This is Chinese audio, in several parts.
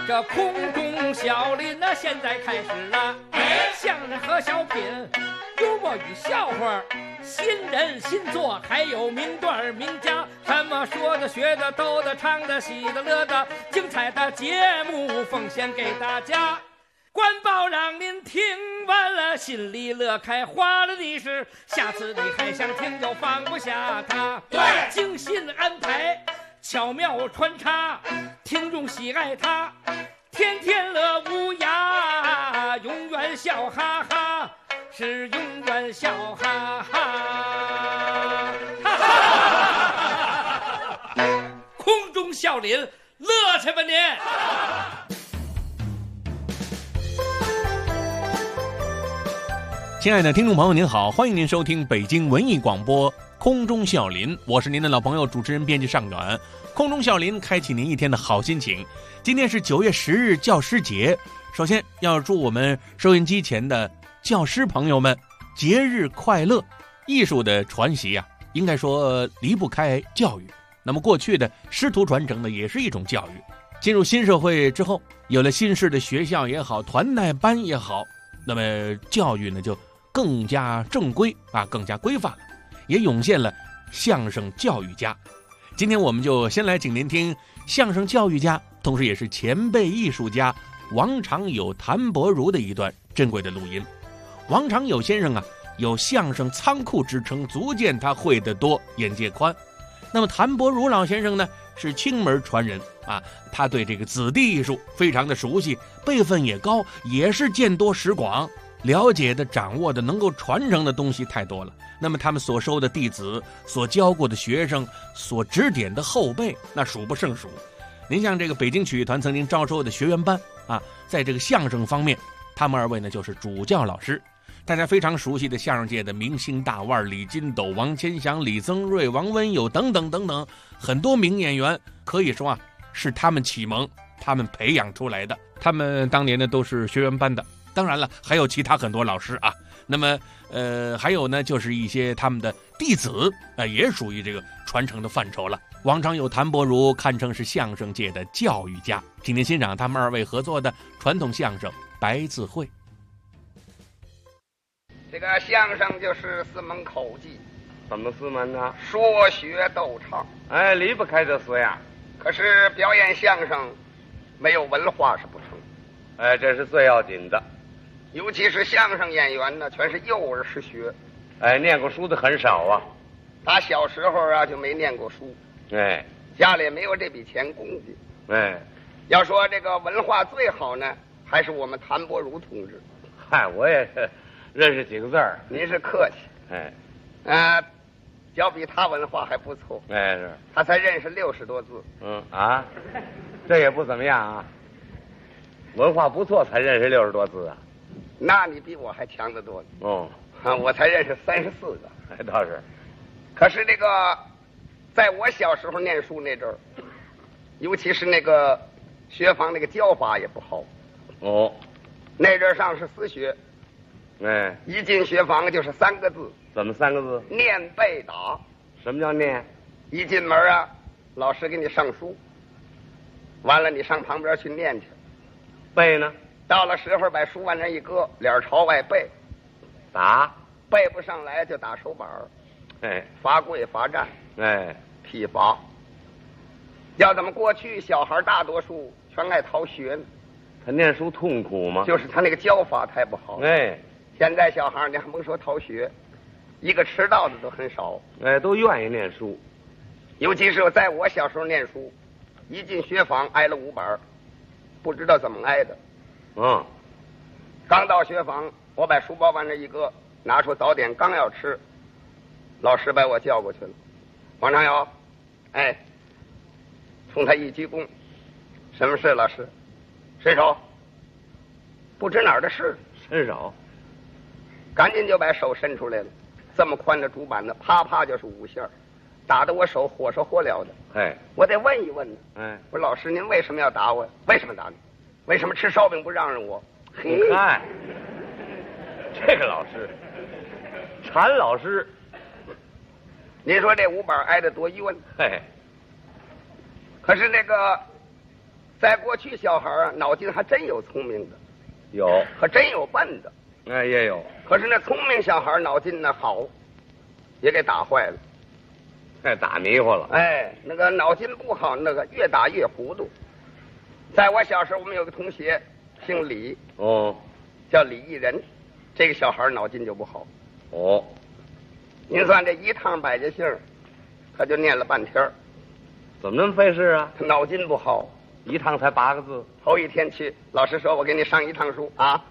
个空中小林那现在开始了，相声和小品，幽默与笑话，新人新作，还有名段名家，什么说的学的逗的唱的喜的乐的，精彩的节目奉献给大家。官报让您听完了心里乐开花了的是，下次你还想听又放不下它。 对， 精心安排巧妙穿插，听众喜爱它，天天乐无涯，永远笑哈哈，是永远笑哈哈，哈哈空中笑林，乐去吧您！ 亲爱的听众朋友您好，欢迎您收听北京文艺广播空中笑林，我是您的老朋友主持人编辑尚远。空中笑林开启您一天的好心情。今天是9月10日教师节，首先要祝我们收音机前的教师朋友们节日快乐。艺术的传习啊，应该说离不开教育，那么过去的师徒传承呢，也是一种教育。进入新社会之后，有了新式的学校也好，团带班也好，那么教育呢就更加正规啊，更加规范了，也涌现了相声教育家。今天我们就先来请您听相声教育家，同时也是前辈艺术家王长友、谭伯如的一段珍贵的录音。王长友先生啊，有相声仓库之称，足见他会得多，眼界宽。那么谭伯如老先生呢，是清门传人啊，他对这个子弟艺术非常的熟悉，辈分也高，也是见多识广，了解的、掌握的、能够传承的东西太多了。那么他们所收的弟子、所教过的学生、所指点的后辈，那数不胜数。您像这个北京曲艺团曾经招收的学员班啊，在这个相声方面，他们二位呢就是主教老师。大家非常熟悉的相声界的明星大腕李金斗、王千祥、李增瑞、王文友等等等等，很多名演员可以说啊是他们启蒙、他们培养出来的。他们当年呢都是学员班的，当然了，还有其他很多老师啊。那么还有呢，就是一些他们的弟子也属于这个传承的范畴了。王长友、谭伯如堪称是相声界的教育家，请您欣赏他们二位合作的传统相声《白字会》。 这个相声就是4门口技， 怎么4门呢？ 说学逗唱。 哎，离不开这4样。 可是表演相声没有文化是不成。 哎，这是最要紧的。 尤其是相声演员呢，全是幼儿失学。 哎，念过书的很少啊。 打小时候啊就没念过书。 哎， 家里没有这笔钱供给。 哎， 要说这个文化最好呢，还是我们谭伯如同志。 嗨，我也是认识几个字儿。 您是客气。 哎， 较比他文化还不错。 哎，是。 他才认识60多字。 啊，这也不怎么样啊。文化不错才认识60多字啊。 那你比我还强得多呢。我才认识34个。 哎，倒是。 可是这个，在我小时候念书那阵儿，尤其是那个学坊那个教法也不好。那阵儿上是私学。 哎， 一进学坊就是3个字。 怎么3个字？ 念背打。 什么叫念？ 一进门啊，老师给你上书，完了你上旁边去念去。 背呢？ 到了时候把书往那一搁，脸朝外背。 打。 背不上来就打手板。 哎， 罚跪罚站。 哎， 体罚。要怎么过去小孩大多数全爱逃学呢？ 他念书痛苦吗？ 就是他那个教法太不好。 哎， 现在小孩你还甭说逃学，一个迟到的都很少。 哎，都愿意念书。 尤其是在我小时候念书，一进学坊挨了5板，不知道怎么挨的。刚到学坊，我把书包往那一搁，拿出早点刚要吃，老师把我叫过去了。王长友，哎，冲他一鞠躬，什么事？老师，伸手。不知哪儿的事， 伸手。 赶紧就把手伸出来了，这么宽的竹板子，啪啪就是5下，打得我手火烧火燎的。 哎， 我得问一问呢。 哎， 我说老师，您为什么要打我？为什么打你？为什么吃烧饼不让着我？ 嗨，这个老师，禅老师， 您说这5板挨得多冤。 嘿， 可是那个在过去小孩啊，脑筋还真有聪明的， 有， 可真有笨的。 哎，也有， 可是那聪明小孩脑筋呢好，也给打坏了。 太打迷糊了。 哎，那个脑筋不好，那个越打越糊涂。在我小时候，我们有个同学姓李， 哦， 叫李义仁，这个小孩脑筋就不好。 哦， 您算这一趟百家姓，他就念了半天。 怎么那么费事啊？ 他脑筋不好， 一趟才8个字。 头一天去，老师说我给你上一趟书啊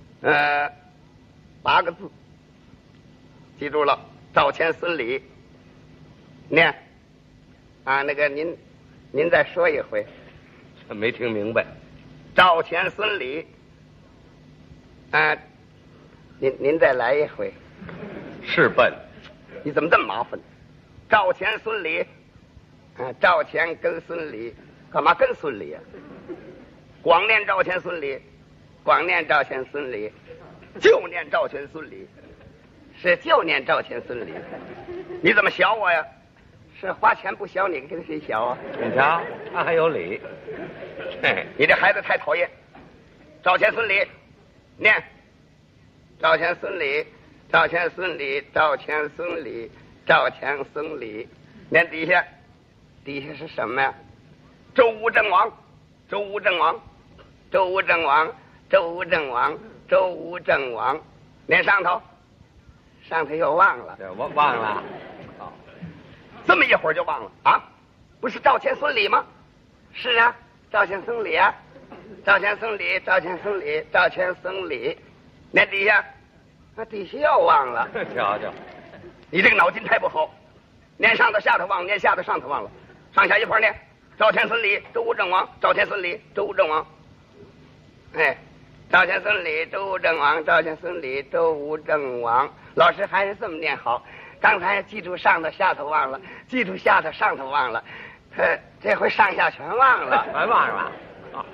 ，8个字，记住了，赵钱孙李。念啊，那个您再说一回。 没听明白。 赵钱孙李啊，您再来一回。 是笨。 你怎么这么麻烦？赵钱孙李啊，赵钱跟孙李，干嘛跟孙李啊？光念赵钱孙李，光念赵钱孙李，就念赵钱孙李，是就念赵钱孙李。你怎么小我呀？是花钱不小你，跟谁小啊？ 你瞧，他还有理。嘿， 你这孩子太讨厌。赵钱孙李，念。赵钱孙李，赵钱孙李，赵钱孙李，赵钱孙李。念底下，底下是什么呀？周武郑王，周武郑王，周武郑王，周武郑王，周武郑王。念上头，上头又忘了。 我忘了。 这么一会儿就忘了啊？不是赵钱孙李吗？是啊，赵钱孙李啊，赵钱孙李，赵钱孙李，赵钱孙李。那底下，那底下又忘了。 瞧瞧， 你这个脑筋太不好，念上头下头忘，念下头上头忘了，上下一块念。赵钱孙李，周武郑王，赵钱孙李，周武郑王。哎，赵钱孙李，周武郑王，赵钱孙李，周武郑王。老师还是这么念好。刚才记住上头下头忘了，记住下头上头忘了，这回上下全忘了， 还忘了。啊，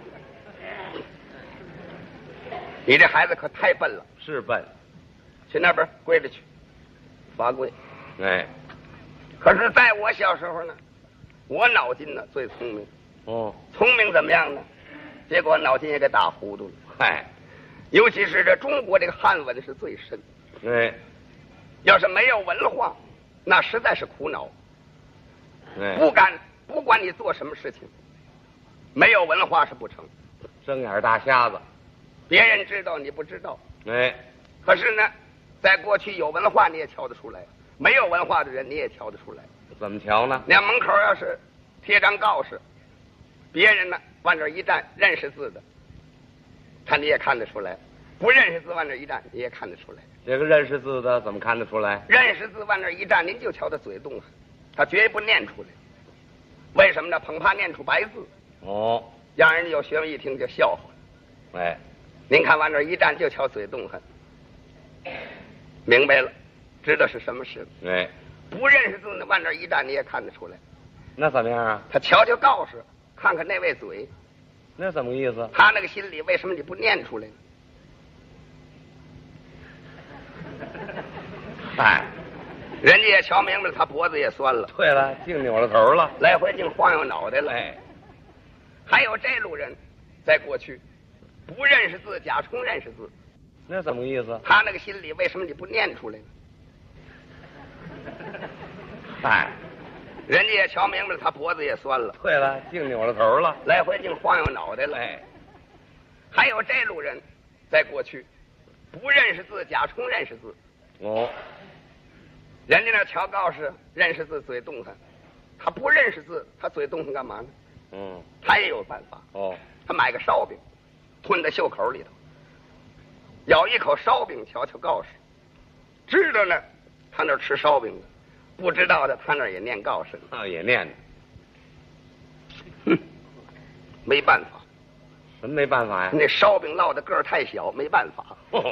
你这孩子可太笨了。 是笨。 去那边跪着去，罚跪。 哎， 可是在我小时候呢，我脑筋呢最聪明。 哦， 聪明怎么样呢？结果脑筋也给打糊涂了。 嗨， 尤其是这中国这个汉文是最深。 哎， 要是没有文化，那实在是苦恼。 哎， 不管你做什么事情，没有文化是不成。 睁眼大瞎子， 别人知道你不知道。 哎， 可是呢，在过去有文化你也瞧得出来，没有文化的人你也瞧得出来。 怎么瞧呢？ 那门口要是贴张告示，别人呢往这一站，认识字的，他你也看得出来；不认识字往这一站，你也看得出来。 这个认识字的怎么看得出来？ 认识字往这一站，您就瞧他嘴动了，他绝不念出来。为什么呢？恐怕念出白字。 哦， 让人有学问一听就笑话。 哎， 您看往这一站，就瞧嘴动很，明白了，知道是什么事。 哎， 不认识字呢，往这一站你也看得出来。 那怎么样啊？ 他瞧瞧告示，看看那位嘴， 那怎么个意思？ 他那个心里为什么你不念出来呢？ 哎， 人家也瞧明白了，他脖子也酸了。 对了，净扭了头了， 来回净晃悠脑袋了。 哎， 还有这路人，在过去不认识字，假充认识字， 那怎么个意思？ 他那个心里为什么你不念出来呢？ 哎， 人家也瞧明白了，他脖子也酸了。 对了，净扭了头了， 来回净晃悠脑袋了。 哎， 还有这路人，在过去不认识字，假充认识字。 哦， 人家那瞧告示，认识字嘴动弹，他不认识字，他嘴动弹干嘛呢？ 嗯， 他也有办法。 哦， 他买个烧饼，吞在袖口里头，咬一口烧饼，瞧瞧告示，知道呢，他那儿吃烧饼的；不知道的，他那儿也念告示。 啊，也念呢。 哼，没办法。 什么没办法呀？ 那烧饼烙的个儿太小，没办法。 哦，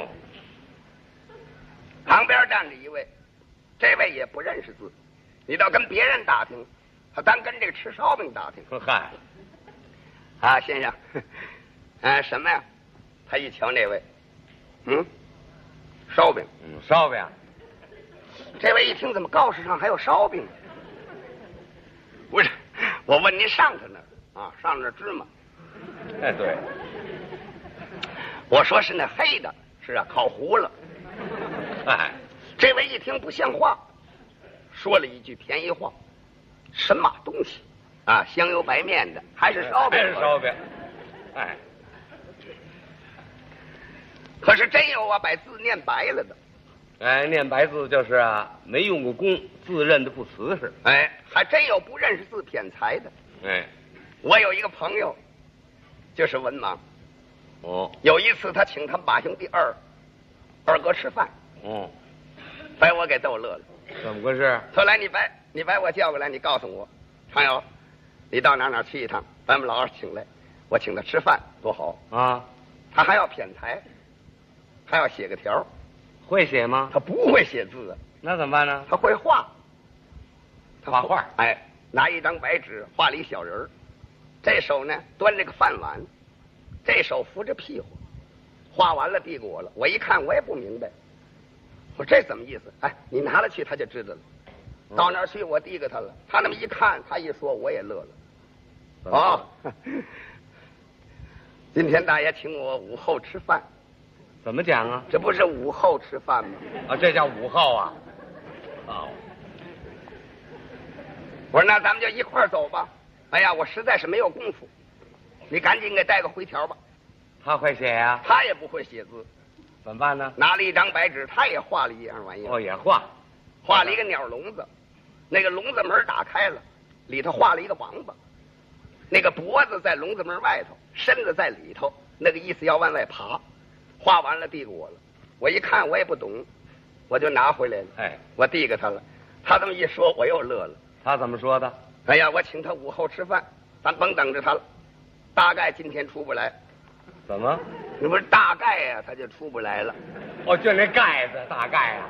旁边站着一位，这位也不认识字，你倒跟别人打听，他单跟这个吃烧饼打听。 嗨， 啊，先生，什么呀？他一瞧那位，烧饼。 烧饼。 这位一听，怎么告示上还有烧饼？不是，我问您上头那儿啊，上那儿芝麻， 哎，对， 我说是那黑的，是啊，烤糊了。 哎， 这位一听不像话，说了一句便宜话：“什么东西啊？香油白面的，还是烧饼？ 还是烧饼？哎， 可是真有啊，把字念白了的。 哎，念白字就是啊，没用过功，字认得不瓷实。 哎，还真有不认识字骗财的。 哎， 我有一个朋友，就是文盲。 哦， 有一次他请他把兄弟二哥吃饭， 哦， 把我给逗乐了。 怎么回事？ 后来你把我叫过来，你告诉我，常友，你到哪去一趟，把我们老二请来，我请他吃饭，多好啊！ 他还要骗财，还要写个条。 会写吗？ 他不会写字啊， 那怎么办呢？ 他会画。 画画。 哎，拿一张白纸画了一小人儿，这手呢端着个饭碗，这手扶着屁股，画完了递给我了。我一看我也不明白，我说这怎么意思？哎，你拿了去他就知道了。到那儿去我递给他了，他那么一看，他一说我也乐了。哦，今天大爷请我午后吃饭。 怎么讲啊？ 这不是午后吃饭吗？ 啊，这叫午后啊。哦， 我说那咱们就一块儿走吧。哎呀，我实在是没有功夫，你赶紧给带个回条吧。 他会写呀？ 他也不会写字， 怎么办呢？ 拿了一张白纸，他也画了一样玩意儿。 哦，也画， 画了一个鸟笼子，那个笼子门打开了，里头画了一个王八，那个脖子在笼子门外头，身子在里头，那个意思要往外爬。画完了递给我了，我一看我也不懂，我就拿回来了。 哎， 我递给他了，他这么一说，我又乐了。 他怎么说的？ 哎呀，我请他午后吃饭，咱甭等着他了，大概今天出不来。 怎么？ 你不是大概呀，他就出不来了。 哦，就那盖子，大概啊。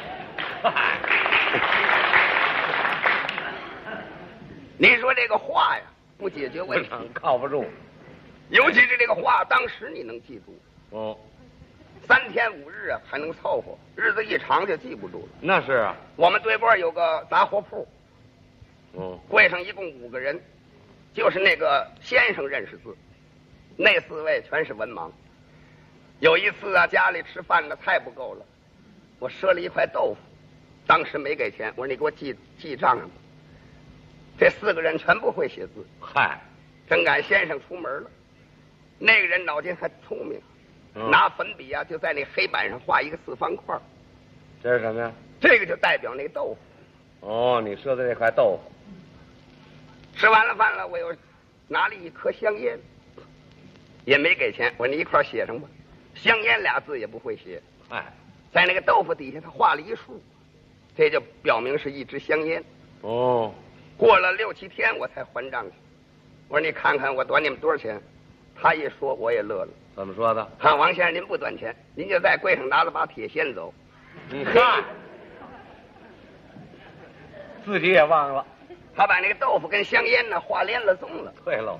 您说这个话呀，不解决问题， 靠不住。 尤其是这个话，当时你能记住。 哦 ，3天5日啊，还能凑合；日子一长就记不住了。 那是啊。 我们对过有个杂货铺， 柜上一共5个人，就是那个先生认识字，那4位全是文盲。有一次啊，家里吃饭的菜不够了，我赊了一块豆腐，当时没给钱，我说你给我记账上吧。这4个人全不会写字。 嗨， 正赶先生出门了，那个人脑筋还聪明，拿粉笔啊就在那黑板上画一个4方块。 这是什么呀？ 这个就代表那豆腐。 哦，你说的这块豆腐。 吃完了饭了，我又拿了一颗香烟，也没给钱，我说你一块写上吧。香烟2字也不会写， 哎， 在那个豆腐底下他画了一竖，这就表明是一支香烟。 哦， 过了6、7天我才还账去。我说你看看我短你们多少钱？他一说我也乐了。 怎么说的？ 看王先生您不短钱，您就在柜上拿了把铁锨走。 你看，自己也忘了。 他把那个豆腐跟香烟呢画连了宗了。 对喽。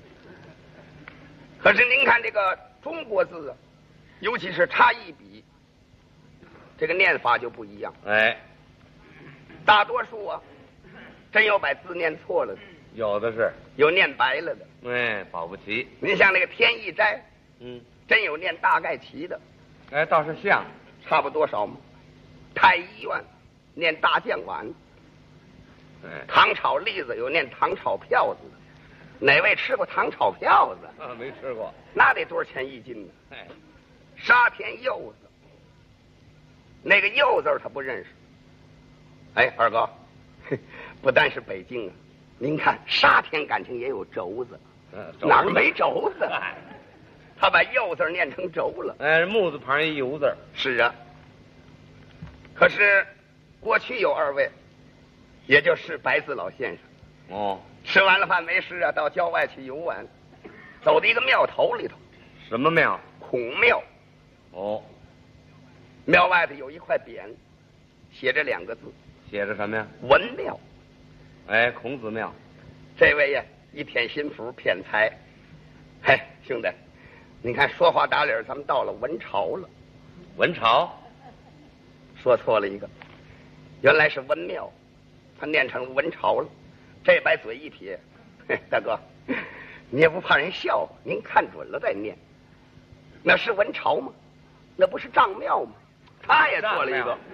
可是您看这个中国字啊，尤其是差一笔，这个念法就不一样。 哎， 大多数啊，真有把字念错了的， 有的是， 有念白了的。 哎，保不齐。 您像那个天意斋，真有念大概齐的。 哎，倒是像， 差不多少吗？太医院念大酱碗。 哎， 糖炒栗子有念糖炒票子的，哪位吃过糖炒票子？ 啊，没吃过。 那得多少钱一斤呢？ 哎， 沙田柚子，那个柚字他不认识。哎，二哥，不单是北京啊，您看沙田感情也有轴子，哪儿没轴子？他把柚字念成轴了。 哎，木字旁一油字。 是啊。可是过去有2位。也就是白字老先生。 哦， 吃完了饭没事啊，到郊外去游玩，走到一个庙头里头。 什么庙？ 孔庙。 哦， 庙外头有一块匾，写着2个字， 写着什么呀？ 文庙。 哎，孔子庙。 这位呀，一舔心腹骗财。嘿，兄弟，你看说话打理，咱们到了文朝了。 文朝？ 说错了一个，原来是文庙。他念成文朝了，这把嘴一撇，嘿，大哥， 你也不怕人笑话，您看准了再念。那是文朝吗？那不是丈庙吗？他也错了一个，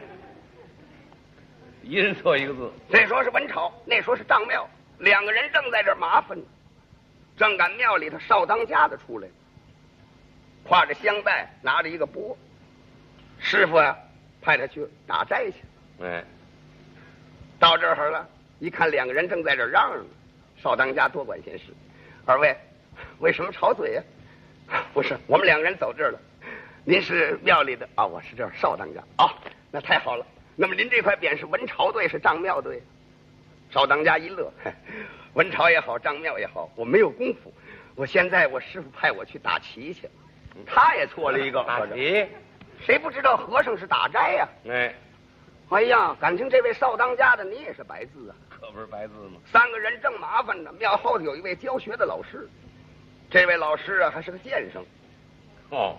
一人错一个字。 这说是文朝，那说是丈庙，两个人正在这儿麻烦呢。正赶庙里头少当家的出来了，挎着香袋，拿着一个钵。师傅啊，派他去打斋去。 哎， 到这儿了，一看两个人正在这儿嚷嚷呢。少当家多管闲事，二位为什么吵嘴呀？不是，我们两个人走这儿了。您是庙里的啊？我是这儿少当家啊。那太好了。那么您这块匾是文朝队是丈庙队？少当家一乐，文朝也好，丈庙也好，我没有功夫。我现在我师傅派我去打旗去，他也错了一个。 打旗？ 谁不知道和尚是打斋呀？哎呀，感情这位少当家的你也是白字啊？ 可不是白字吗？ 三个人正麻烦呢，庙后头有一位教学的老师，这位老师啊还是个先生。 哦，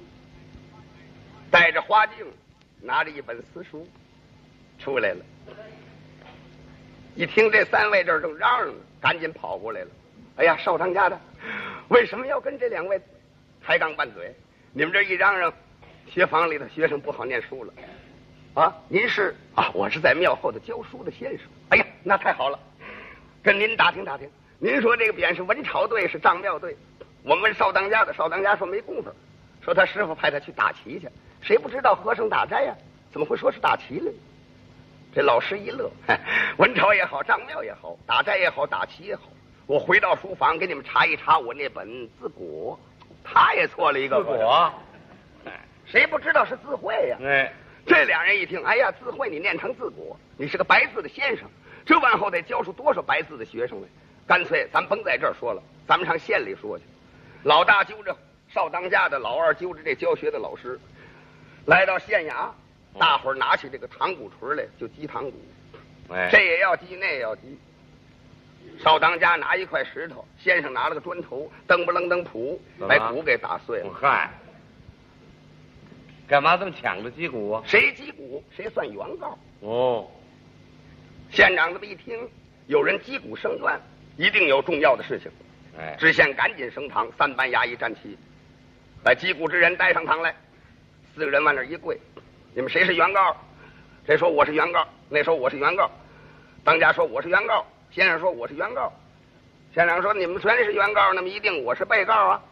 戴着花镜，拿着一本私书出来了。一听这三位这儿正嚷嚷呢，赶紧跑过来了。哎呀，少当家的，为什么要跟这两位抬杠拌嘴？你们这一嚷嚷，学房里的学生不好念书了。啊，您是啊？我是在庙后头教书的先生。哎呀，那太好了，跟您打听打听。您说这个匾是文朝队是丈庙队？我们问少当家的，少当家说没工夫，说他师傅派他去打旗去。谁不知道和尚打斋呀？怎么会说是打旗呢？这老师一乐，文朝也好，丈庙也好，打斋也好，打旗也好，我回到书房给你们查一查我那本字果。他也错了一个字果， 谁不知道是字会呀？这俩人一听，哎呀，字会你念成字果，你是个白字的先生，这往后得教出多少白字的学生来？干脆咱甭在这儿说了，咱们上县里说去。老大揪着少当家的，老二揪着这教学的老师，来到县衙，大伙儿拿起这个堂鼓槌来就击堂鼓，这也要击，那也要击。少当家拿一块石头，先生拿了个砖头，噔不楞噔噗，把鼓给打碎了。 嗨，干嘛这么抢着击鼓啊？ 谁击鼓谁算原告。 哦， 县长这么一听，有人击鼓声冤，一定有重要的事情。知县赶紧升堂，三班衙役站齐，把击鼓之人带上堂来。四个人往那一跪，你们谁是原告？谁说我是原告？那说我是原告。当家说我是原告，先生说我是原告。县长说你们全是原告，那么一定我是被告啊。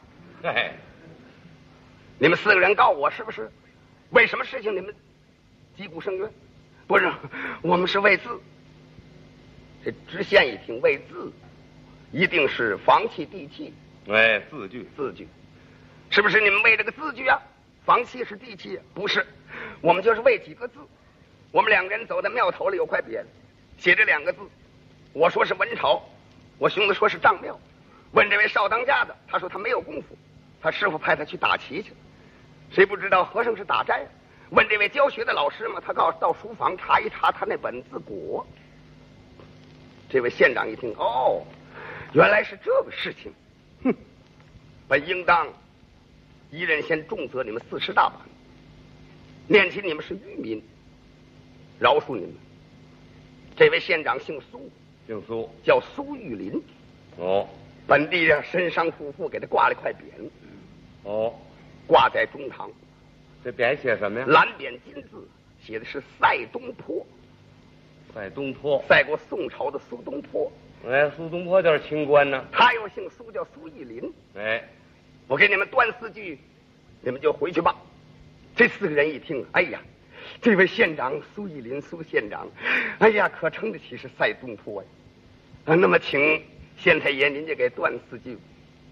你们四个人告我是不是？为什么事情你们击鼓声冤？不是，我们是为字。这知县一听为字，一定是房契地契。 字据， 是不是你们为这个字据啊？房契是地契，不是，我们就是为几个字。我们两个人走在庙头里，有块匾，写着两个字，我说是文朝，我兄弟说是丈庙。问这位少当家的，他说他没有功夫，他师傅派他去打旗去。谁不知道和尚是打斋？问这位教学的老师嘛，他告诉到书房查一查他那本字果。这位县长一听，哦，原来是这个事情，哼，本应当一人先重责你们40大板，念起你们是愚民，饶恕你们。这位县长姓苏，叫苏玉林。 哦， 本地上身伤夫妇给他挂了块匾。 哦， 挂在中堂。 这匾写什么呀？ 蓝匾金字，写的是赛东坡。赛过宋朝的苏东坡。 苏东坡就是清官呢。 他又姓苏，叫苏义林。我给你们断4句，你们就回去吧。这4个人一听，哎呀，这位县长苏义林，苏县长，哎呀，可称得起是赛东坡呀。那么请县太爷您就给断4句。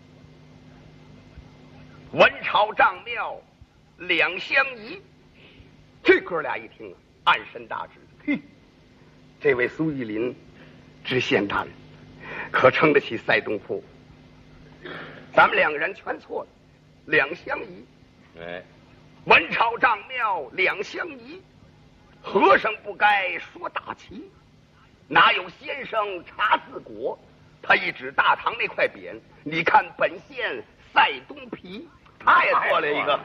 文朝丈庙两相宜。这哥俩一听啊，暗生大志。嘿，这位苏玉林知县大人可称得起赛东坡，咱们两个人全错了，两相宜。文朝丈庙两相宜，和尚不该说打旗，哪有先生查字果？他一指大堂那块匾，你看本县赛东皮，他也错了一个。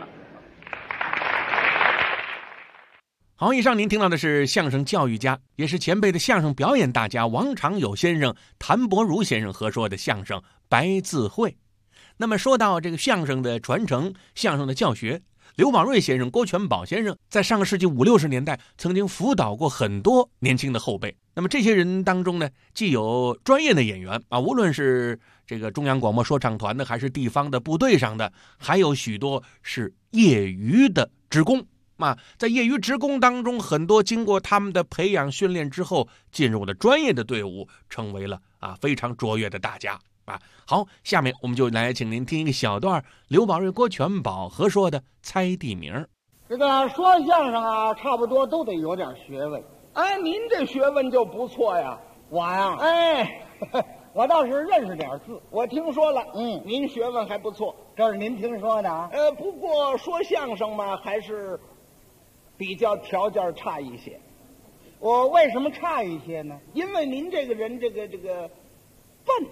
好，以上您听到的是相声教育家，也是前辈的相声表演大家王长友先生、谭伯如先生合说的相声《 白字会。那么说到这个相声的传承，相声的教学，刘宝瑞先生、郭全宝先生在上个世纪50、60年代曾经辅导过很多年轻的后辈。那么这些人当中呢，既有专业的演员啊，无论是这个中央广播说唱团的，还是地方的部队上的，还有许多是业余的职工啊。在业余职工当中，很多经过他们的培养训练之后，进入了专业的队伍，成为了非常卓越的大家啊。好，下面我们就来请您听一个小段刘宝瑞、郭全宝合说的猜地名。 这个说相声啊，差不多都得有点学问。 哎，您这学问就不错呀。 我呀， 哎， 我倒是认识点字。 我听说了， 嗯， 您学问还不错。 这是您听说的啊？ 不过说相声嘛，还是比较条件差一些。 我为什么差一些呢？ 因为您这个人，这个笨，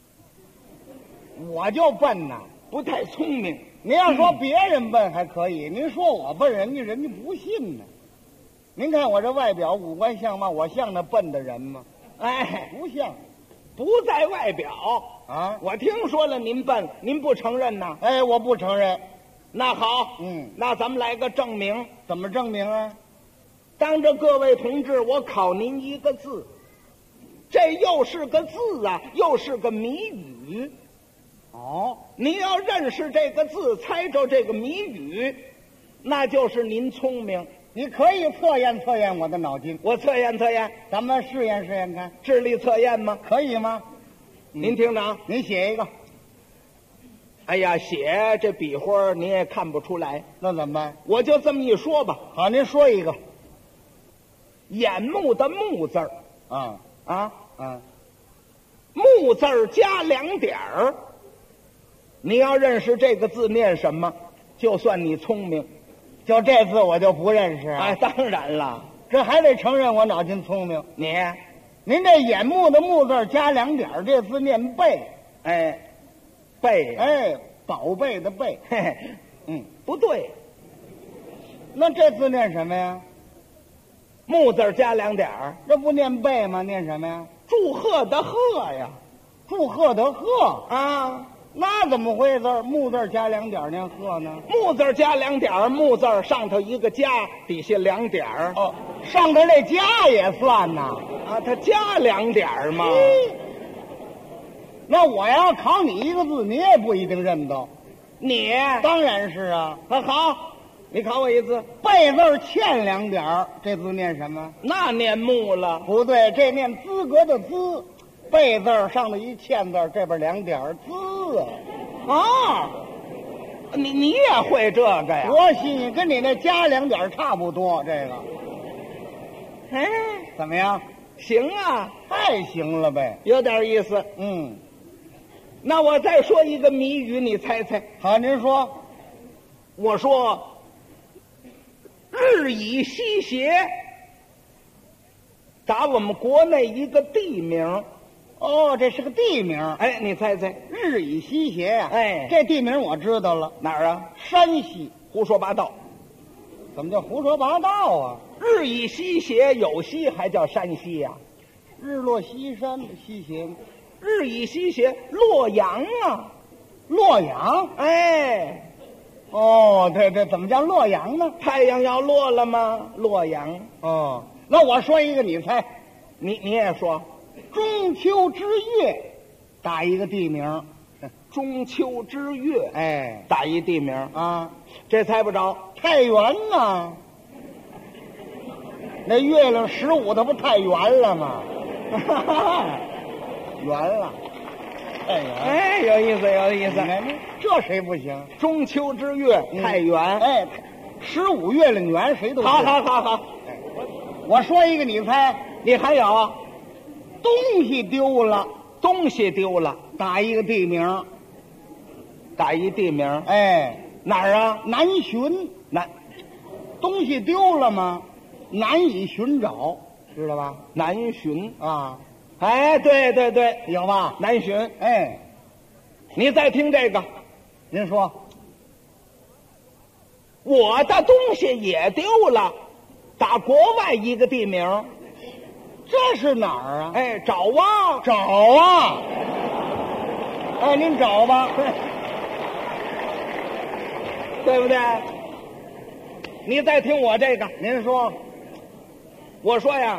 我就笨呐， 不太聪明。 您要说别人笨还可以，您说我笨，人家不信呢。您看我这外表五官相貌，我像那笨的人吗？ 哎， 不像。 不在外表啊， 我听说了您笨，您不承认呐？ 哎，我不承认。 那好，那咱们来个证明。 怎么证明啊？ 当着各位同志，我考您一个字，这又是个字啊，又是个谜语。 哦， 您要认识这个字，猜着这个谜语，那就是您聪明。 你可以测验测验我的脑筋， 我测验测验， 咱们试验试验看， 智力测验吗？ 可以吗？ 您听着啊， 您写一个。 哎呀，写这笔画您也看不出来， 那怎么办？ 我就这么一说吧。 好，您说一个。 眼目的目字儿， 嗯， 木字儿加2点儿。你要认识这个字念什么，就算你聪明。 就这字我就不认识啊？ 哎，当然了， 这还得承认我脑筋聪明。您这眼目的目字加2点儿，这字念贝。 哎，贝， 哎，宝贝的贝。 嘿嘿，不对。 那这字念什么呀？ 木字加2点儿， 这不念贝吗？念什么呀？ 祝贺的贺呀， 祝贺的贺啊。 那怎么会字？木字加2点念贺呢？ 木字加2点，木字上头一个加，底下2点。 哦，上头这加也算呐？ 啊，它加2点嘛。 那我要考你一个字，你也不一定认得。 你当然是啊。 好，你考我一字。 贝字欠2点，这字念什么？ 那念木了。 不对，这念资格的资。贝字上头一欠字，这边2点资啊！你也会这个呀？ 我信，跟你那加2点差不多。这个， 哎， 怎么样？ 行啊， 太行了呗， 有点意思。那我再说一个谜语，你猜猜。 好，您说。 我说，日以西斜，打我们国内一个地名。 哦，这是个地名。 哎，你猜猜。 日以西斜呀。 哎， 这地名我知道了。 哪儿啊？ 山西。 胡说八道。 怎么叫胡说八道啊？ 日以西斜，有西还叫山西呀？ 日落西山的西斜。 日以西斜，洛阳啊。 洛阳？ 哎。 哦，对，怎么叫洛阳呢？ 太阳要落了吗？洛阳。 哦，那我说一个，你猜。 你也说。 中秋之月，打一个地名。 中秋之月， 哎， 打一地名啊， 这猜不着。 太原呐，那月亮15，它不太圆了吗？圆了，太圆。 哎，有意思，有意思。 这谁不行？ 中秋之月，太圆。 哎，15月亮圆，谁都行。 好。 哎，我说一个，你猜。 你还有。 东西丢了， 打一个地名。 打一地名。 哎， 哪儿啊？ 南巡。东西丢了吗？难以寻找，知道吧？ 南巡啊。 哎，对， 有吧？ 南巡。 哎， 你再听这个。 您说。 我的东西也丢了，打国外一个地名。 这是哪儿啊？ 哎，找啊！ 哎，您找吧， 对不对？你再听我这个， 您说， 我说呀，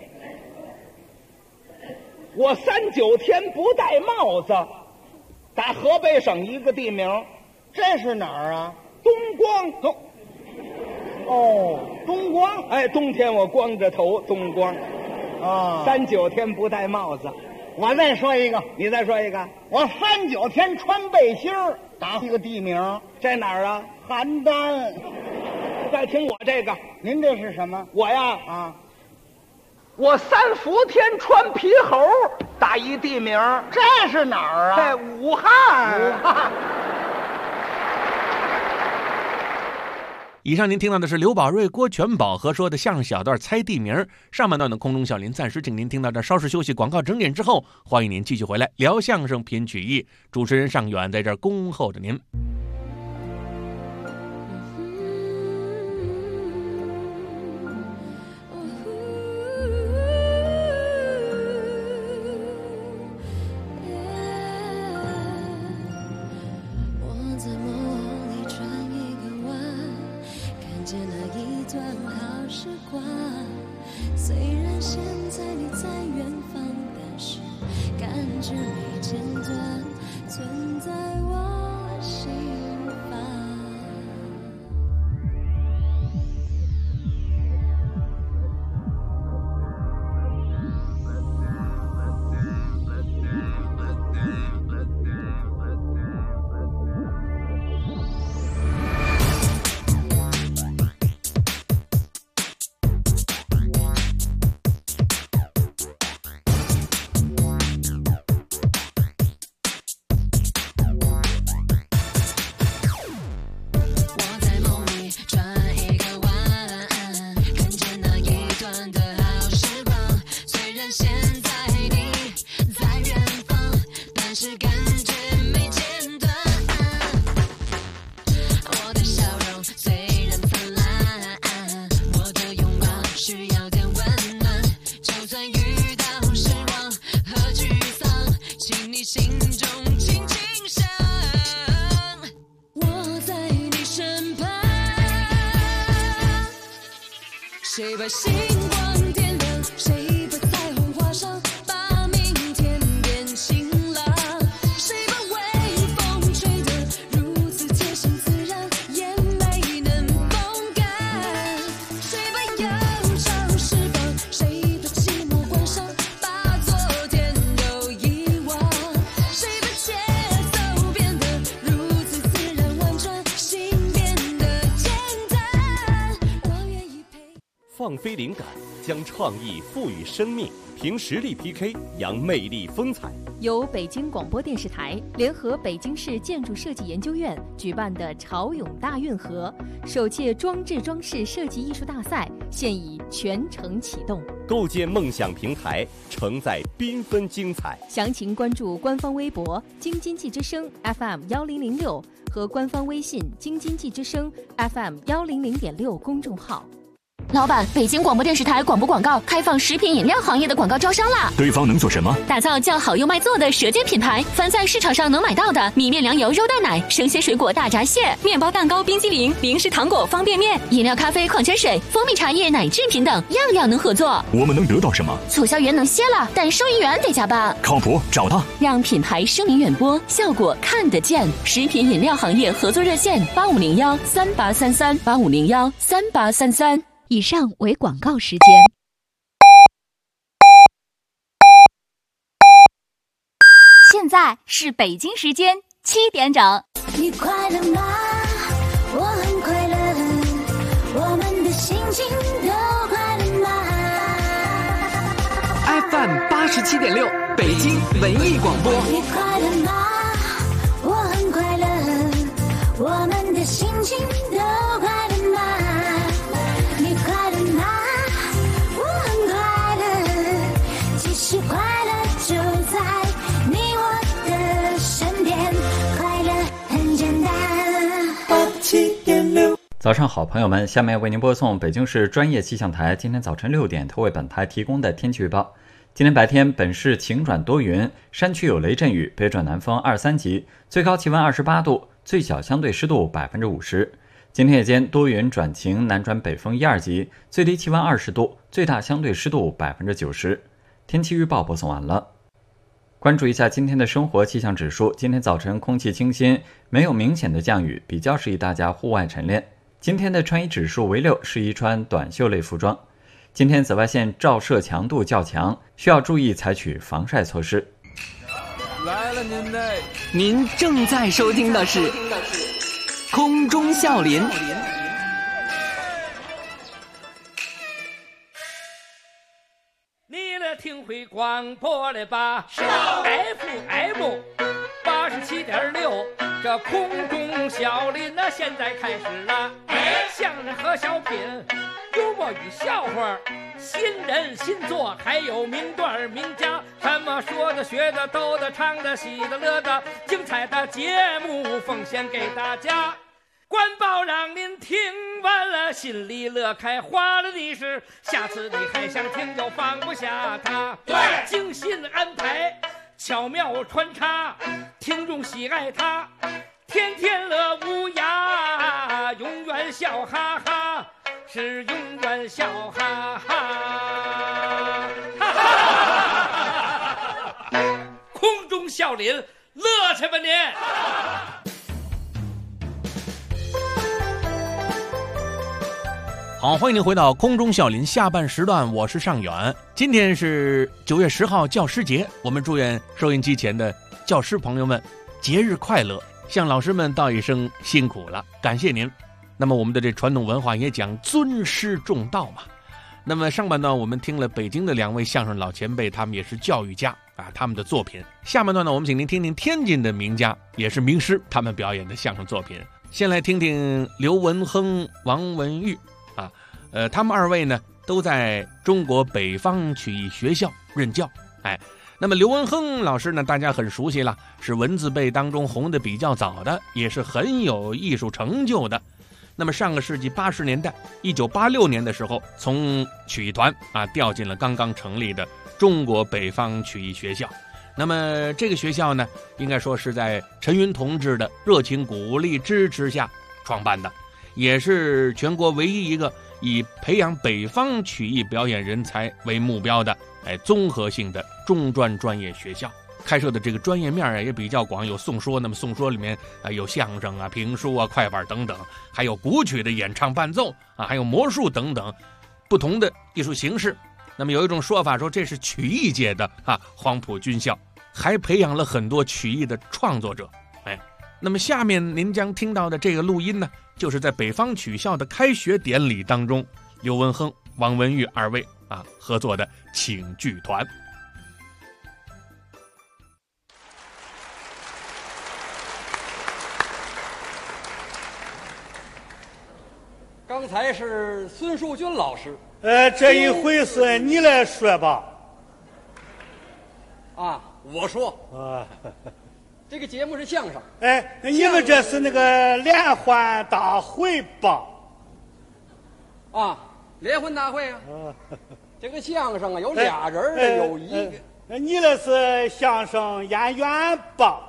我39天不戴帽子，打河北省一个地名， 这是哪儿啊？ 东光。 哦，东光。 哎，冬天我光着头，东光。 啊 39天不戴帽子。 我再说一个， 你再说一个。 我39天穿背心儿，打一个地名， 在哪儿啊？ 邯郸。 再听我这个， 您这是什么？ 我呀， 啊， 我3伏天穿皮猴，打一地名， 这是哪儿啊？ 在武汉。 武汉。 以上您听到的是刘宝瑞、郭全宝合说的相声小段猜地名。上半段的空中小林暂时请您听到这，稍事休息，广告整点之后，欢迎您继续回来聊相声品曲艺。主持人尚远在这儿恭候着您。 虽然现在你在远方，但是感觉没间断存在我心房。谁把星光点亮？谁把彩虹画上？把明天变晴朗？谁把微风吹得如此贴心自然，眼没能风干？谁把忧伤释放？谁把寂寞关上？把昨天都遗忘？谁把节奏变得如此自然婉转？心变得简单？我愿意陪。 放飞灵感，将创意赋予生命，凭实力 PK， 扬魅力风采。 由北京广播电视台联合北京市建筑设计研究院举办的潮涌大运河首届装置装饰设计艺术大赛现已全程启动， 构建梦想平台，承载缤纷精彩。 详情关注官方微博京津冀之声 FM1006 和官方微信京津冀之声 FM100.6公众号。 老板，北京广播电视台广播广告开放食品饮料行业的广告招商啦！ 对方能做什么？ 打造叫好又卖座的舌尖品牌，凡在市场上能买到的米面粮油肉蛋奶、生鲜水果大闸蟹、面包蛋糕、冰激凌、零食糖果、方便面、饮料、咖啡、矿泉水、蜂蜜茶叶、奶制品等，样样能合作。 我们能得到什么？ 促销员能歇了，但收银员得加班。 靠谱，找他， 让品牌声名远播，效果看得见。食品饮料行业合作热线8501383385013833。 以上为广告时间。 现在是北京时间7点整。 你快乐吗？我很快乐，我们的心情都快乐吗 ？FM 87.6，北京文艺广播。 你快乐吗？我很快乐，我们的心情都快乐吗？你快乐吗？我很快乐，其实快乐就在你我的身边，快乐很简单。87.6。 早上好，朋友们，下面为您播送北京市专业气象台今天早晨6点特为本台提供的天气预报。 今天白天本市晴转多云，山区有雷阵雨，北转南风2、3级，最高气温28度，最小相对湿度50%。今天夜间多云转晴，南转北风1、2级，最低气温20度，最大相对湿度90%。天气预报播送完了。关注一下今天的生活气象指数，今天早晨空气清新，没有明显的降雨，比较适宜大家户外晨练。今天的穿衣指数为6，适宜穿短袖类服装。今天紫外线照射强度较强，需要注意采取防晒措施。 来了您正在收听的是空中笑林。 你来听会广播了吧？是 FM 87.6，这空中笑林那现在开始了。相声和小品，幽默与笑话，新人新作，还有名段名家，什么说的学的逗的唱的喜的乐的，精彩的节目奉献给大家。官报让您听完了心里乐开花了的是，下次你还想听就放不下它。对，精心安排，巧妙穿插，听众喜爱它，天天乐无涯，永远笑哈哈，是永远笑哈哈。空中笑林，乐去吧您！ 好，欢迎您回到空中笑林下半时段，我是尚远。今天是9月10号教师节，我们祝愿收音机前的教师朋友们节日快乐，向老师们道一声辛苦了，感谢您。那么我们的这传统文化也讲尊师重道嘛。那么上半段我们听了北京的2位相声老前辈，他们也是教育家啊，他们的作品。下半段呢，我们请您听听天津的名家，也是名师，他们表演的相声作品。先来听听刘文亨、王文玉啊，他们2位呢都在中国北方曲艺学校任教。那么刘文亨老师呢，大家很熟悉了，是文字辈当中红的比较早的，也是很有艺术成就的。那么上个世纪80年代，1986年的时候，从曲艺团调进了刚刚成立的中国北方曲艺学校。那么这个学校呢，应该说是在陈云同志的热情鼓励支持下创办的，也是全国唯一一个以培养北方曲艺表演人才为目标的综合性的中专专业学校。开设的这个专业面也比较广，有颂说，那么颂说里面有相声啊、评书啊、快板等等，还有古曲的演唱伴奏啊，还有魔术等等不同的艺术形式。那么有一种说法说这是曲艺界的黄埔军校，还培养了很多曲艺的创作者。那么下面您将听到的这个录音呢，就是在北方曲校的开学典礼当中，刘文亨、王文玉2位合作的请剧团。 刚才是孙树军老师， 这一回是你来说吧。 我说这个节目是相声。 你们这是那个联欢大会吧？ 联欢大会啊。这个相声有俩人的，有一个。 你那是相声演员吧？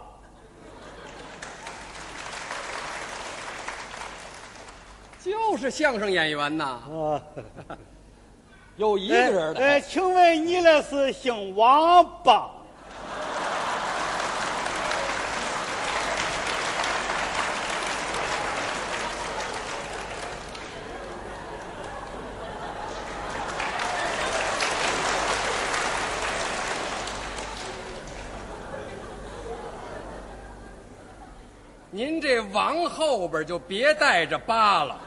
就是相声演员呐。有一个人的。 请问你那是姓王吧？ 您这王后边就别带着疤了。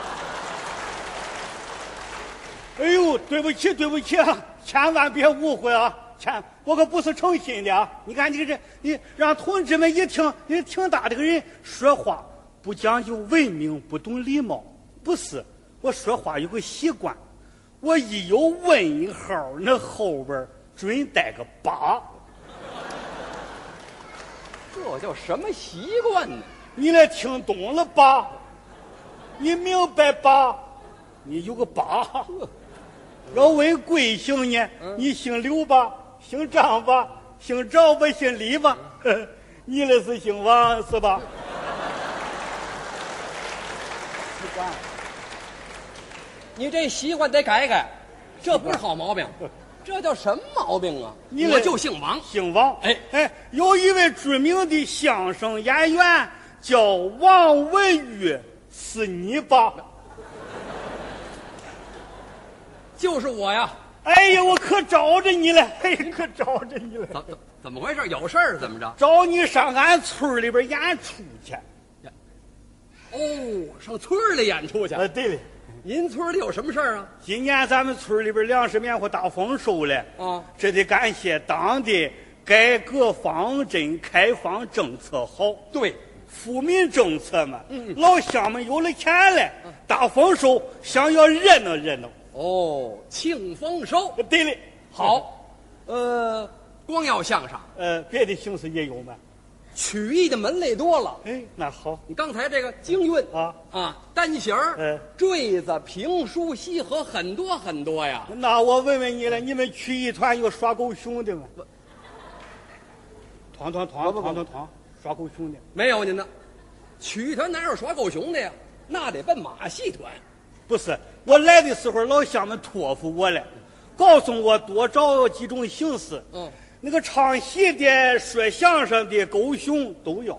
哎呦，对不起千万别误会啊！我可不是诚心的啊！你看你让同志们一听，你挺大的个人说话不讲究文明，不懂礼貌。不是，我说话有个习惯，我一有问号，那后边准带个疤。 这叫什么习惯呢？ 你来听懂了吧？你明白吧？你有个疤。 要问贵姓呢？你姓刘吧，姓张吧，姓赵吧，姓李吧？你那是姓王是吧？ 习惯，你这习惯得改改，这不是好毛病。这叫什么毛病啊？我就姓王， 姓王。有一位著名的相声演员叫王文玉，是你吧？ 就是我呀！ 哎呀，我可找着你了，可找着你了。 怎么回事？有事儿怎么着？ 找你上俺村里边演出去。 哦，上村里演出去？ 对了。 您村里有什么事儿啊？ 今年咱们村里边粮食棉花大丰收了啊！这得感谢党的改革方针、开放政策好。 对， 富民政策嘛，老乡们有了钱了，大丰收，想要热闹热闹。 哦，庆丰收。 对了， 好，光要相声， 别的形式也有嘛。 曲艺的门类多了， 那好。 你刚才这个京韵单弦儿、坠子、评书、戏和很多很多呀。 那我问问你了，你们曲艺团有耍狗熊的吗？团耍狗熊的没有？您呢？曲艺团哪有耍狗熊的呀？那得奔马戏团。 不是，我来的时候老乡们托付我了，告诉我多找几种形式。那个唱戏的、说相声的、狗熊都要。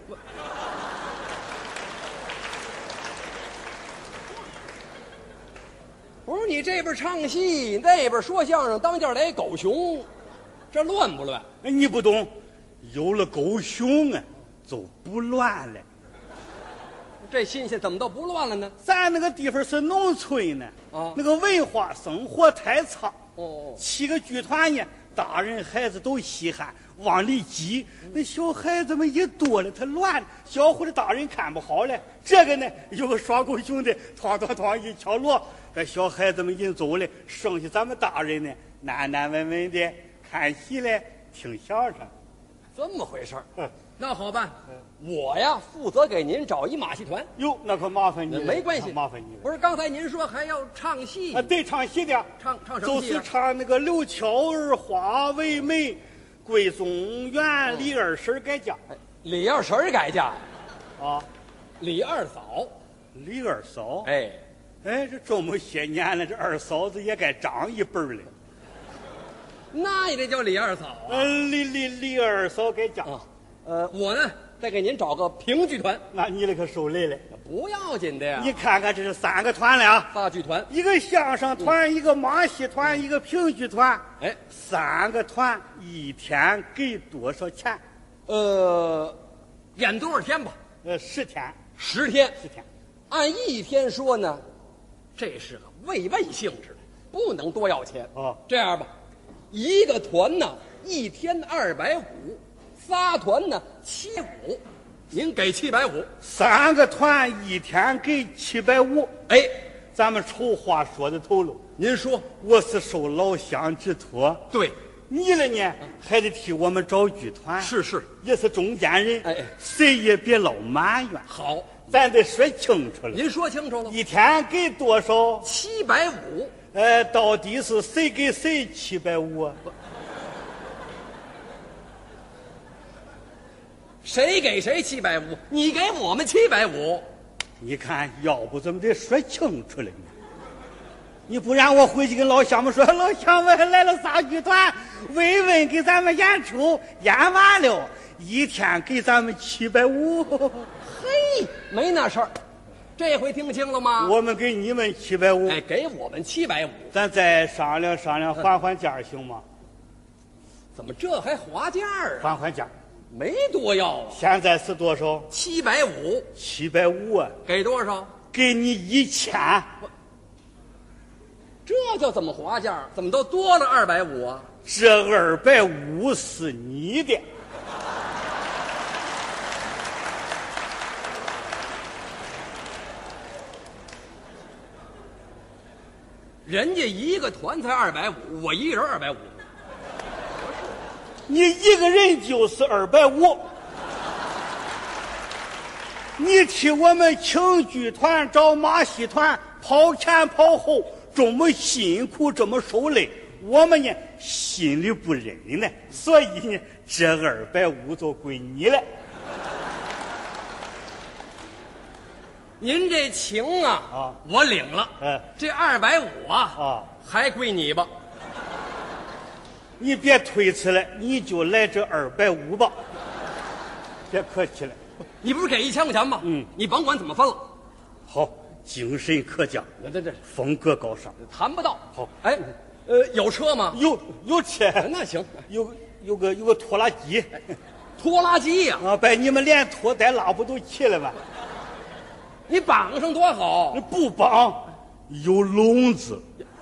不是你这边唱戏，那边说相声，当间来狗熊，这乱不乱？ 你不懂，有了狗熊啊，就不乱了。 这新鲜怎么都不乱了呢？ 咱那个地方是农村呢，那个文化生活太差。7个剧团呢。大人孩子都稀罕，往里挤，那小孩子们一多了，他乱了，小伙子大人看不好了。这个呢，有个耍狗熊的，哐一敲锣，把小孩子们引走了，剩下咱们大人呢，安稳稳的看戏嘞，听相声。 这么回事儿。那好办，我呀负责给您找一马戏团。 哟，那可麻烦你了。 没关系， 麻烦你了。 不是，刚才您说还要唱戏对，唱戏的， 唱什么戏？ 就是唱那个刘巧儿、花为媒、桂宗元、李二婶改嫁。 李二婶改嫁啊？ 李二嫂？ 李二嫂？这么些年了，这二嫂子也该长一辈了。 那也得叫李二嫂啊。 李二嫂改嫁。 我呢，再给您找个评剧团。 那你那可受累了。 不要紧的呀。 你看看，这是3个团了啊 ，3剧团， 一个相声团，一个马戏团，一个评剧团。3个团一天给多少钱？ 演多少天吧 ？10天。 10天。 10天。 按1天说呢，这是个慰问性质，不能多要钱。这样吧，一个团呢1天250。仨团呢750，您给750，3 个团1天给750。咱们丑话说的头喽。 您说， 我是受老乡之托。 对， 你了呢，还得替我们找剧团。 是， 也是中间人。谁也别老埋怨。 好， 咱得说清楚了。 您说清楚了。 1天给多少 ？750。 到底是谁给谁750啊？ 谁给谁750？你给我们750。 你看，要不怎么得说清楚了呢？你不然我回去跟老乡们说，老乡们来了仨剧团，慰问给咱们演出，演完了1天给咱们750。 嘿，没那事儿。这回听清了吗？ 我们给你们750。 给我们750。 咱再商量商量，还价行吗？ 怎么这还划价啊？ 还价。 没多要啊！ 现在是多少 ？750。 750啊！ 给多少？ 给你1000。 这叫怎么划价？怎么都多了250啊？ 这250是你的。 人家一个团才250，我一人250。 你一个人就是250，你替我们请剧团找马戏团，跑前跑后， 这么辛苦，这么受累，我们呢心里不忍呢，所以呢，这250就归你了。 您这情啊，我领了。这250还归你吧。 你别推辞了，你就来这250吧。别客气了。 你不是给1000块钱吗？你甭管怎么分了。 好，精神可嘉， 这风格高尚， 谈不到。 好， 哎，有车吗？ 有车， 那行， 有个拖拉机， 拖拉机呀！ 把你们连拖带拉不都齐了吗？ 你绑上多好！ 不绑，有笼子，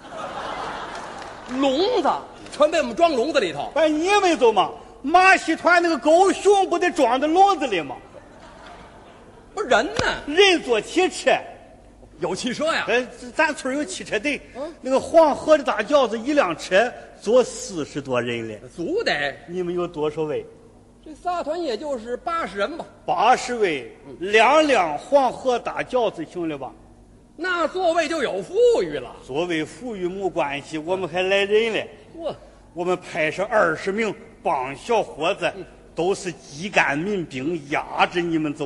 笼子全被我们装笼子里头。 把你们走嘛，马戏团那个狗熊不得装在笼子里吗？ 不是人呢？ 人坐汽车， 有汽车呀？ 咱村有汽车队，那个黄河的大轿子一辆车坐40多人了， 足得。 你们有多少位？ 这仨团也就是80人吧。 80位，2辆黄河大轿子行了吧？ 那座位就有富裕了。 座位富裕没关系，我们还来人了。我们派上20名帮小伙子，都是基干民兵，压着你们走。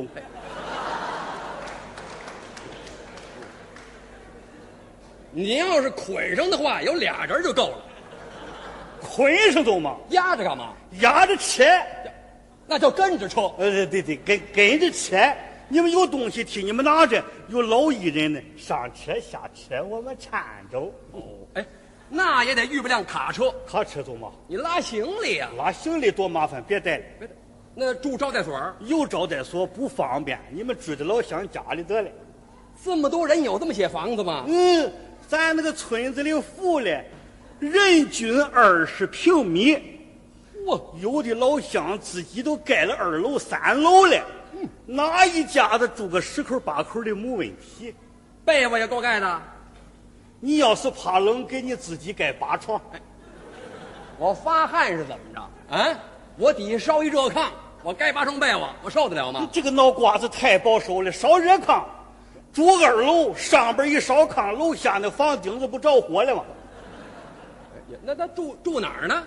您要是捆上的话，有俩人就够了。 捆上走吗？ 压着干嘛？ 压着车， 那叫跟着车。 对，跟着车。你们有东西替你们拿着，有老艺人呢，上车下车我们搀着。 哎，那也得预备辆卡车。 卡车走吗？ 你拉行李呀？ 拉行李多麻烦，别带了。 那住招待所？ 有招待所不方便，你们住在老乡家里得了。 这么多人有这么些房子吗？ 咱那个村子里富了，人均20平米。有的老乡自己都盖了2楼、3楼了。哪一家子住个10口8口的没问题。 被窝也够盖的。 你要是怕冷，给你自己盖8床。 我发汗是怎么着？我底下烧一热炕，我盖8床被窝，我受得了吗？ 你这个脑瓜子太保守了，烧热炕。住2楼，上边一烧炕，楼下那房顶子不着火了吗？ 那住哪儿呢？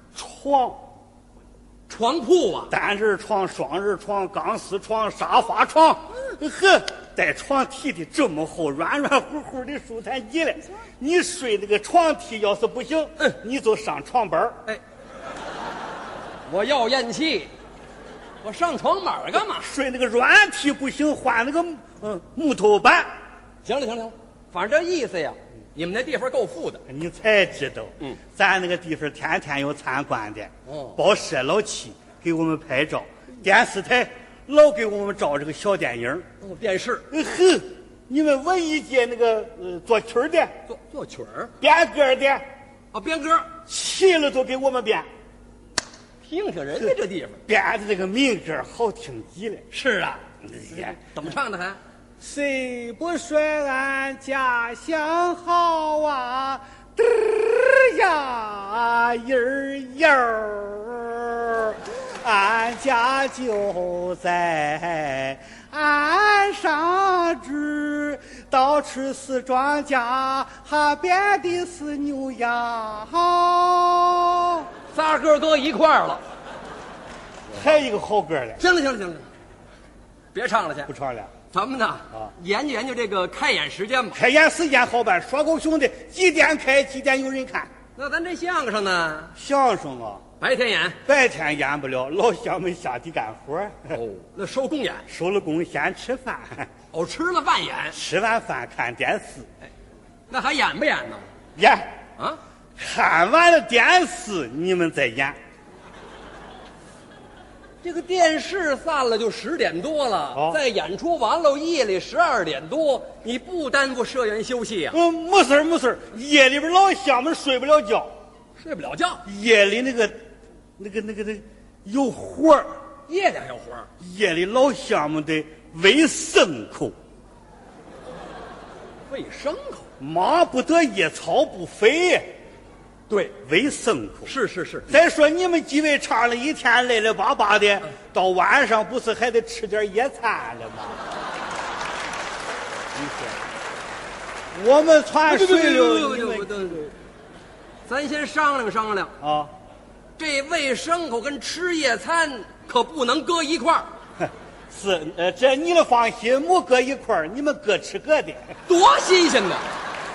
床铺啊， 单人床、双人床、钢丝床、沙发床，带床体的这么厚，软软乎乎的，舒坦极了。你睡那个床体要是不行，你就上床板。 我要咽气，我上床板干嘛？ 睡那个软体不行，换那个木头板。 行了，反正这意思呀，你们那地方够富的。 你才知道，咱那个地方天天有参观的，报社老七给我们拍照，电视台老给我们照这个小电影。 电视。 你们文艺界那个做曲儿的， 做曲儿， 编歌的， 编歌， 齐了都给我们编。 听听人家这地方编的这个民歌好听极了。 是啊，怎么唱的还？ 谁不说俺家乡好啊？嘚呀嘚儿，俺家就在岸上住，到处是庄稼，还边的是牛羊。 仨歌搁一块儿了， 还一个好歌了。 行了，别唱了去， 不唱了。 咱们呢研究这个开演时间吧。 开演时间好办，说够兄弟，几点开，几点有人看。 那咱这相声呢？ 相声啊， 白天演。 白天演不了，老乡们下地干活。 那收工演。 收了工先吃饭。 吃了饭演。 吃完饭看电视。 那还演不演呢？ 演啊！ 看完了电视，你们再演。 这个电视散了就10点多了，再演出完了夜里12点多，你不耽误社员休息啊？ 没事，夜里边老乡们睡不了觉。 睡不了觉？ 夜里那个有活儿。 夜里还有活儿？ 夜里老乡们得喂牲口。 喂牲口？ 马不得野草不肥。 对， 喂牲口。 是。 再说你们几位唱了一天累累巴巴的，到晚上不是还得吃点野餐了吗？你说， 我们传水流。 咱先商量商量啊， 这喂牲口跟吃夜餐可不能搁一块儿。 是，这你们放心，没搁一块儿，你们各吃各的， 多新鲜呐！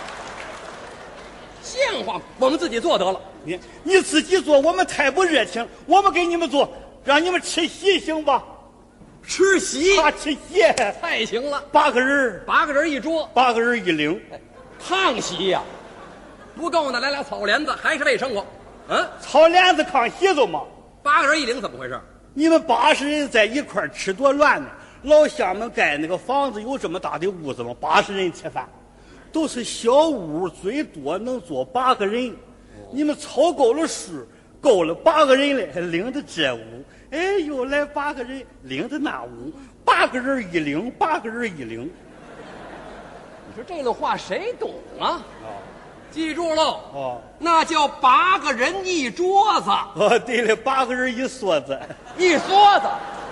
像话吗？我们自己做得了。 你自己做，我们太不热情，我们给你们做，让你们吃席行吧？ 吃席？ 吃席太行了 ，8个人 ，8个人一桌 ，8个人一领， 炕席呀，不够呢，来俩草帘子，还是喂牲口。 草帘子炕席子嘛。 8个人一领怎么回事？ 你们80人在一块儿吃多乱呢？老乡们盖那个房子有这么大的屋子吗？80人吃饭，都是小屋，最多能坐8个人。你们凑够了数，够了8个人了，还领着这屋，哎，又来8个人领着那屋，8个人一领，8个人一领。 你说这个话谁懂啊？记住喽，那叫8个人一桌子。 对了，8个人一梭子， 一梭子，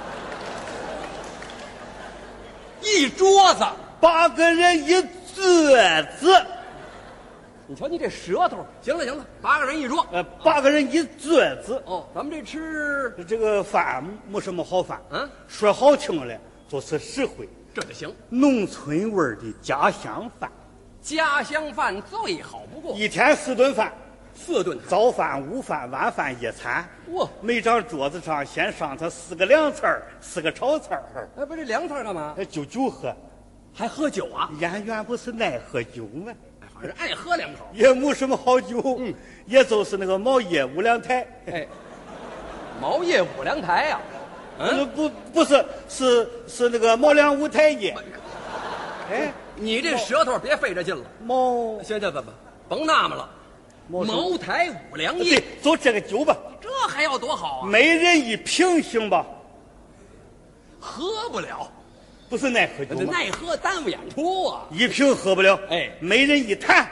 一桌子 ，8个人一桌子。 你瞧你这舌头，行了，8个人一桌 ，8个人一桌子。 咱们这吃这个饭没什么好饭，说好听了就是实惠， 这就行。 农村味儿的家乡饭。 家乡饭最好不过， 一天4顿饭 ，4顿， 早饭、午饭、晚饭、夜餐。 哇！ 每张桌子上先上它4个凉菜，4个炒菜。 不是这凉菜干嘛？ 就酒喝， 还喝酒啊？ 演员不是爱喝酒吗？ 反正爱喝两口， 也没什么好酒，也就是那个毛叶5粮台。 毛叶5粮台呀？ 不是，是那个毛粮5台叶。 你这舌头别费这劲了。行，甭那么了。茅台5粮液， 走这个酒吧。 这还要多好啊！ 每人1瓶行吧？ 喝不了， 不是耐喝酒吗？ 耐喝耽误演出啊 ！1瓶喝不了，每人1坛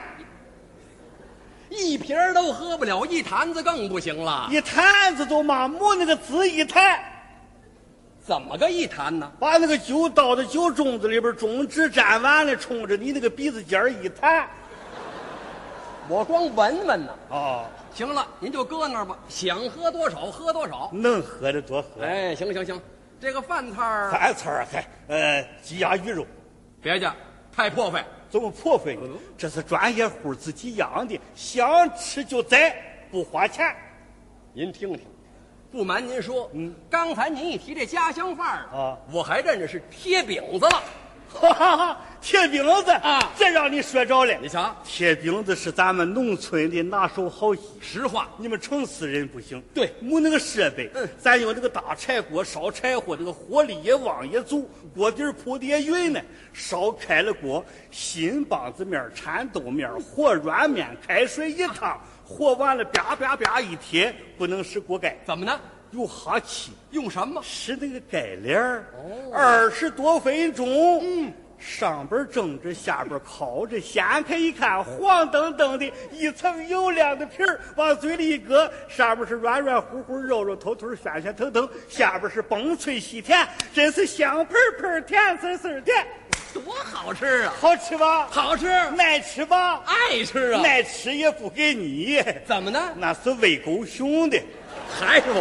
，1瓶都喝不了，1坛子更不行了。 1坛子都嘛没那个字1坛。 怎么个1坛呢？ 把那个酒倒到酒盅子里边，中指沾完了，冲着你那个鼻子尖一弹。 我光闻闻呢。 行了，您就搁那儿吧，想喝多少喝多少， 能喝的多喝。 行，这个饭菜还鸡鸭鱼肉， 别介，太破费。 怎么破费？这是专业户自己养的，想吃就宰，不花钱。 您听听。不瞒您说，刚才您一提这家乡饭我还认识是贴饼子了。 贴饼子啊，这让你说着了。 你瞧， 贴饼子是咱们农村的拿手好戏。 实话， 你们城市人不行。 对， 没那个设备。咱有那个大柴锅烧柴火，那个火力也旺也足，锅底铺的也匀呢。烧开了锅，新棒子面、掺豆面、和软面，开水一烫，和完了啪啪啪一贴，不能使锅盖。 怎么呢？ 有哈气。 用什么？ 使那个盖帘儿。20多分钟。上边蒸着，下边烤着，掀开一看，黄澄澄的一层油亮的皮儿，往嘴里一搁，上边是软软乎乎，肉肉透透，鲜鲜腾腾，下边是崩脆细甜，真是香喷喷，甜丝丝的， 多好吃啊！ 好吃吧？ 好吃。 耐吃吧？ 爱吃啊！ 耐吃也不给你， 怎么呢？ 那是喂狗熊的， 还是我。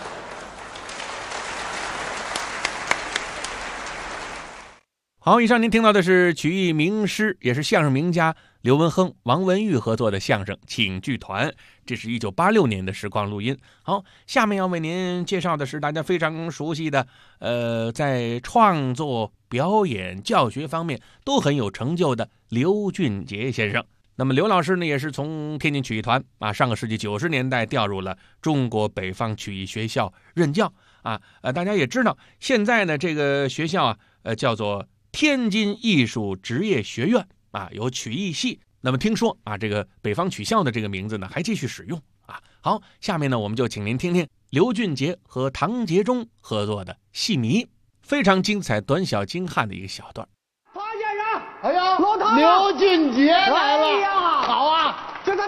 好，以上您听到的是曲艺名师，也是相声名家刘文亨、王文玉合作的相声《请剧团》，这是1986年的实况录音。好，下面要为您介绍的是大家非常熟悉的，在创作、表演、教学方面都很有成就的刘俊杰先生。那么刘老师呢，也是从天津曲艺团上个世纪90年代调入了中国北方曲艺学校任教大家也知道，现在呢这个学校叫做天津艺术职业学院有曲艺系。那么听说这个北方曲校的这个名字呢还继续使用好，下面呢我们就请您听听刘俊杰和唐杰忠合作的戏迷，非常精彩、短小精悍的一个小段。 唐先生， 哎呀， 老唐， 刘俊杰来了， 哎呀， 好啊， 这他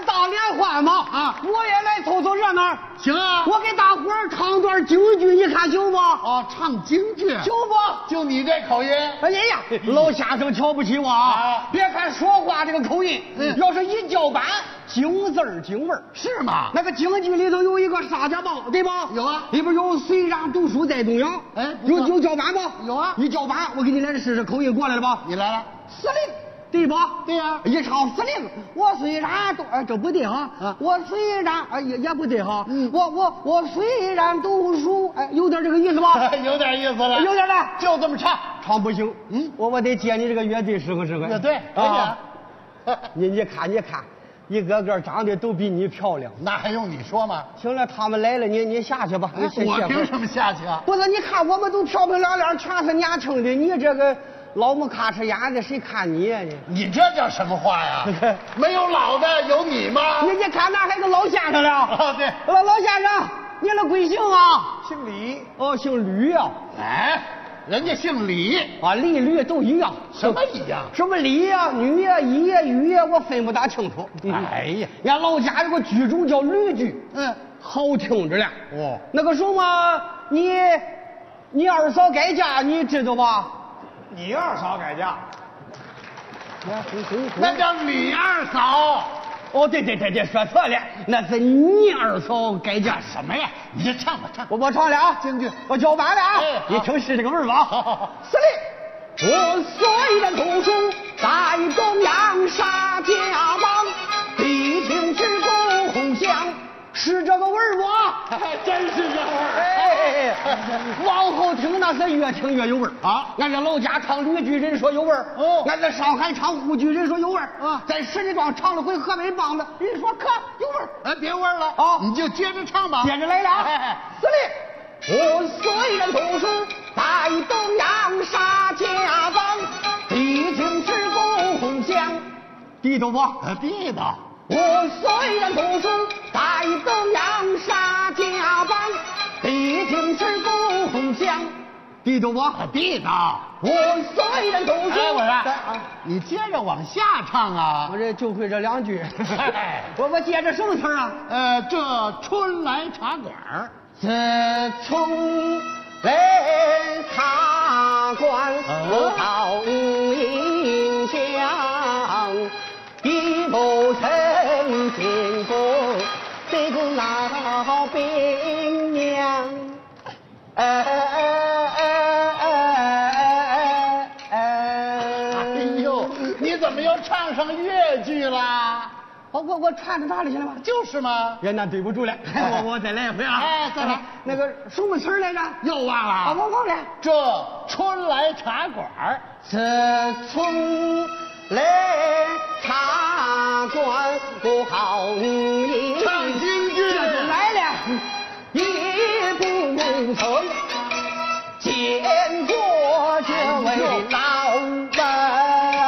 大联欢嘛啊！我也来凑凑热闹。 行啊， 我给大伙儿唱段京剧，你看行不？ 哦，唱京剧行不？ 就你这口音， 哎呀，老先生瞧不起我啊！别看说话这个口音，要是一叫板，京字儿京味儿， 是吗？ 那个京剧里头有一个沙家浜，对吧？ 有啊， 里边有虽然读书在东阳， 哎， 有叫板不？ 有啊， 一叫板，我给你来试试口音过来了吧？ 你来了， 司令。对吧？ 对呀、 一唱司令，我虽然读，这不对哈，我虽然也不对哈，我虽然读书，有点这个意思吧？ 有点意思了， 有点了， 就这么唱， 唱不行，我得接你这个乐队适合适合。 乐队啊，你看，一个个长得都比你漂亮， 那还用你说吗？ 行了，他们来了，你下去吧。 我凭什么下去啊？ 不是，你看我们都漂漂亮亮，全是年轻的，你这个。老木咔哧眼的，谁看你呀？ 你这叫什么话呀？没有老的，有你吗？ 你看那还有个老先生了。 哦，对， 老先生，你那贵姓啊？ 姓李。 哦，姓吕啊。 哎，人家姓李啊，李吕都一样。 什么一样？ 什么李呀、女呀、乙呀、禹呀，我分不大清楚。 哎呀， 俺老家有个剧种叫吕剧，好听着了。 哦， 那个什么，你二嫂改嫁，你知道吧？ 你二嫂改嫁，那叫李二嫂。 哦，对，说错了，那是你二嫂改嫁。 什么呀？你就唱吧，唱。 我唱了啊， 京剧， 我叫板了啊。你听是这个味儿吧？ 好。 司令，我虽然读书在东阳沙家浜，毕竟是故乡。是这个味儿不？ 真是这味儿！ 哎，往后听那是越听越有味儿啊！俺这老家唱吕剧人说有味儿，俺在上海唱沪剧人说有味儿啊，在石家庄唱了回河北梆子，人说可有味儿。 哎，别味儿了啊！ 你就接着唱吧， 接着来了啊！司令，我虽然读书在东阳沙家浜，毕竟是故乡。地道不？ 地道。 我虽然读书在东阳沙家浜，毕竟是故乡。地道不？ 地道。 我虽然读书， 我说，你接着往下唱啊！ 我这就会这两句。我接着什么词啊？ 这春来茶馆， 自从来茶馆，我好印象。一不曾见过这个老兵娘， 哎呦，你怎么又唱上越剧啦？ 我串到哪里去了吗？ 就是嘛。 呀，那对不住了，我再来一回啊！ 哎，再来。 那个什么词来着？ 又忘了啊！我忘了。 这春来茶馆， 自从来茶馆不好意， 唱京剧这就来了，也不曾见过这位老人。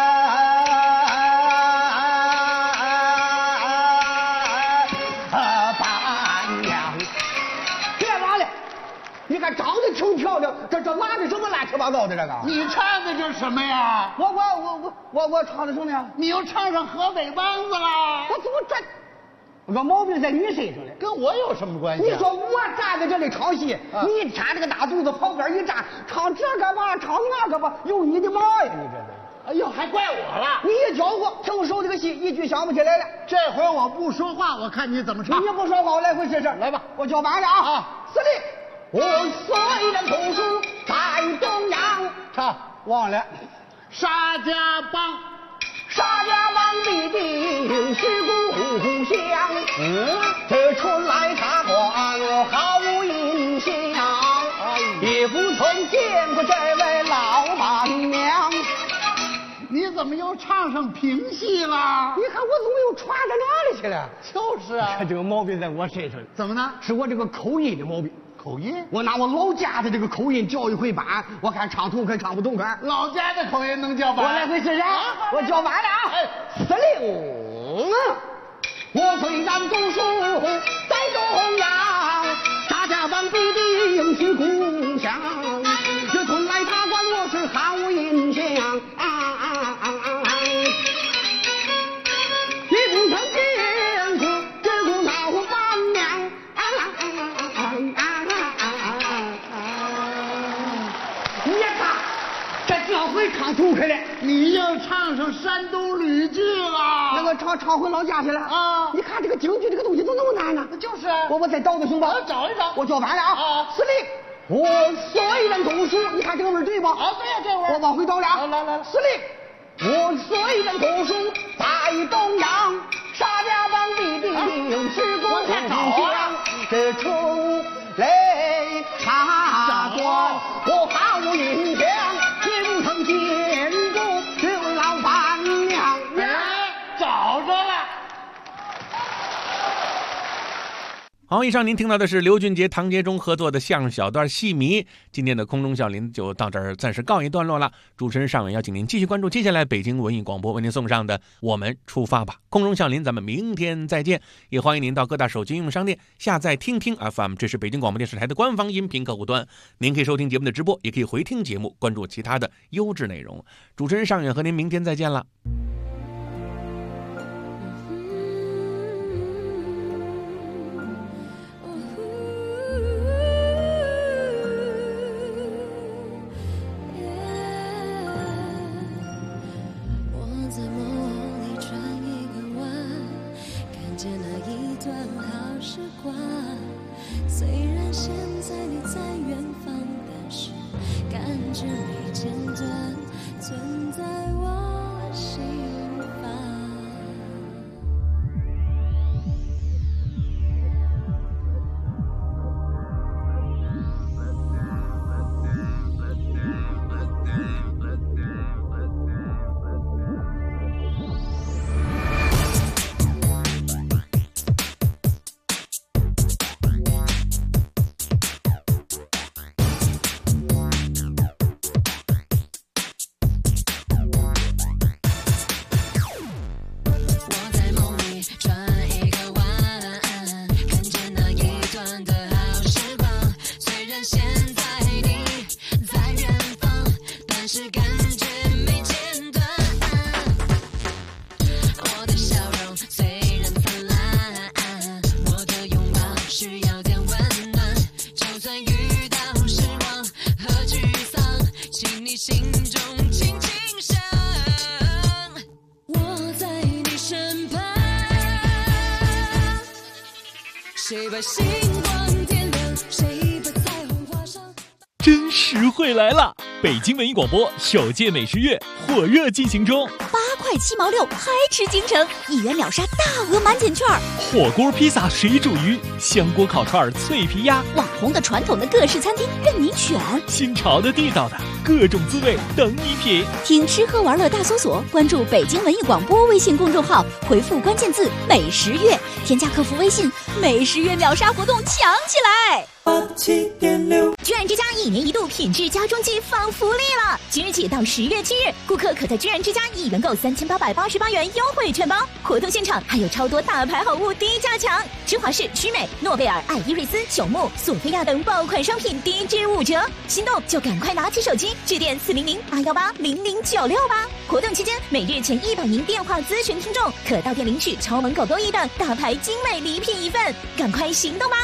伴娘，别完了，你看长得挺漂亮，这拉的什么乱七八糟的这个？ 你唱的这是什么呀？ 我唱的什么呀？ 你又唱上河北梆子啦！ 我怎么这？我毛病在你身上了， 跟我有什么关系？ 你说我站在这里唱戏，你一天这个大肚子旁边一站，唱这个吧，唱那个吧，有你的妈呀！你这是。 哎呦，还怪我了！ 你一教我挺熟这个戏，一句想不起来了。 这回我不说话，我看你怎么唱。 你不说话，我来回试试。 来吧， 我叫板了啊！司令，我虽然读书在东阳， 唱忘了沙家浜。 沙家浜必定是故乡，这春来茶馆我毫无印象，也不曾见过这位老板娘。 你怎么又唱上评戏了？ 你看我怎么又传到哪里去了？ 就是啊， 这个毛病在我身上。 怎么呢？ 是我这个口音的毛病。 口音？ 我拿我老家的这个口音叫一回板，我看唱痛快唱不痛快。 老家的口音能叫板？ 我来回试试。我叫板了啊！司令，我虽然读书在东阳，沙家浜必定是故乡。这春来茶馆我是毫无印象也不曾见你要唱上山东吕剧了， 那个唱回老家去了啊！你看这个京剧这个东西怎么那么难呢？ 就是我再找找行吧？ 找一找。 我叫反了啊！司令，我虽然读书，你看这个味儿对吧？ 啊，对呀，这味儿。 我往回找了啊！ 来， 司令。我虽然读书在东洋，沙家浜地是国天下，这出雷茶馆，我毫无印象，京城建筑刘老板娘， 找着了。 好，以上您听到的是刘俊杰、唐杰忠合作的相声小段《戏迷》。今天的空中笑林就到这儿，暂时告一段落了。主持人尚伟邀请您继续关注接下来北京文艺广播为您送上的《我们出发吧》。空中笑林，咱们明天再见。也欢迎您到各大手机应用商店下载听听 FM， 这是北京广播电视台的官方音频客户端。您可以收听节目的直播，也可以回听节目，关注其他的优质内容。主持人尚远和您明天再见了。 虽然现在你在远方，但是感觉没间断，存在我心房。谁把星光点亮，谁把彩虹画上。 真实惠来了！北京文艺广播首届美食月火热进行中 ，8块7毛6，嗨吃京城，1元秒杀大额满减券， 火锅、披萨、水煮鱼、香锅烤串、脆皮鸭， 网红的、传统的各式餐厅任你选， 新潮的、地道的各种滋味等你品。 听吃喝玩乐大搜索，关注北京文艺广播微信公众号，回复关键字“美食月”，添加客服微信，美食月秒杀活动抢起来！87.6，居然之家1年1度品质家装季放福利了！即日起到10月7日，顾客可在居然之家1元购3888元优惠券包，活动现场还有超多大牌好物低价抢，芝华士、曲美、诺贝尔、爱依瑞斯、朽木、索菲亚等爆款商品低至5折，心动就赶快拿起手机致电400-818-0096吧！活动期间，每日前100名电话咨询听众可到店领取超萌狗多益等大牌精美礼品1份，赶快行动吧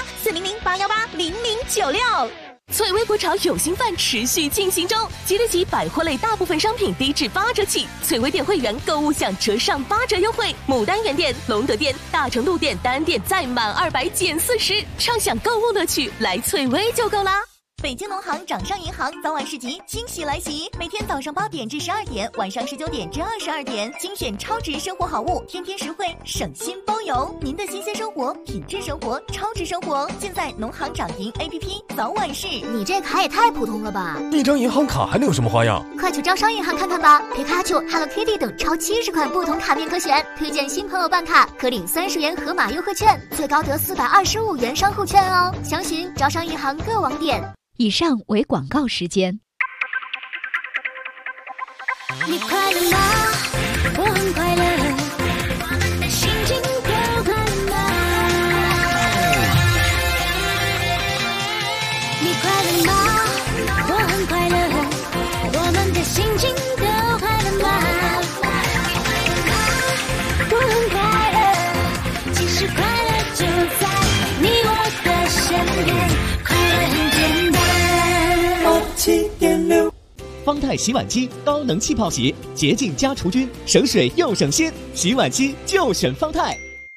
！400-818-0096。 翠微国潮有新饭持续进行中，即日起百货类大部分商品低至8折起，翠微店会员购物享折上8折优惠，牡丹园店、隆德店、大成路店单店再满200减40，畅享购物乐趣，来翠微就够啦！ 北京农行掌上银行早晚市集惊喜来袭，每天早上8点至12点，晚上19点至22点，精选超值生活好物，天天实惠，省心包邮。您的新鲜生活、品质生活、超值生活，尽在农行掌银 APP 早晚市。 你这卡也太普通了吧！ 一张银行卡还能有什么花样？ 快去招商银行看看吧！皮卡丘、Hello Kitty 等超70款不同卡面可选，推荐新朋友办卡可领30元盒马优惠券，最高得425元商户券哦。详询招商银行各网点。 以上为广告时间。 你快乐吗？我很快乐，心情更快乐吗？你快乐吗？我很快乐，我们的心情都快乐吗？我很快乐，其实快乐就在你我的身边，快乐很简单。 87.6，发方太洗碗机高能气泡洗，洁净加除菌，省水又省心，洗碗机就选方太。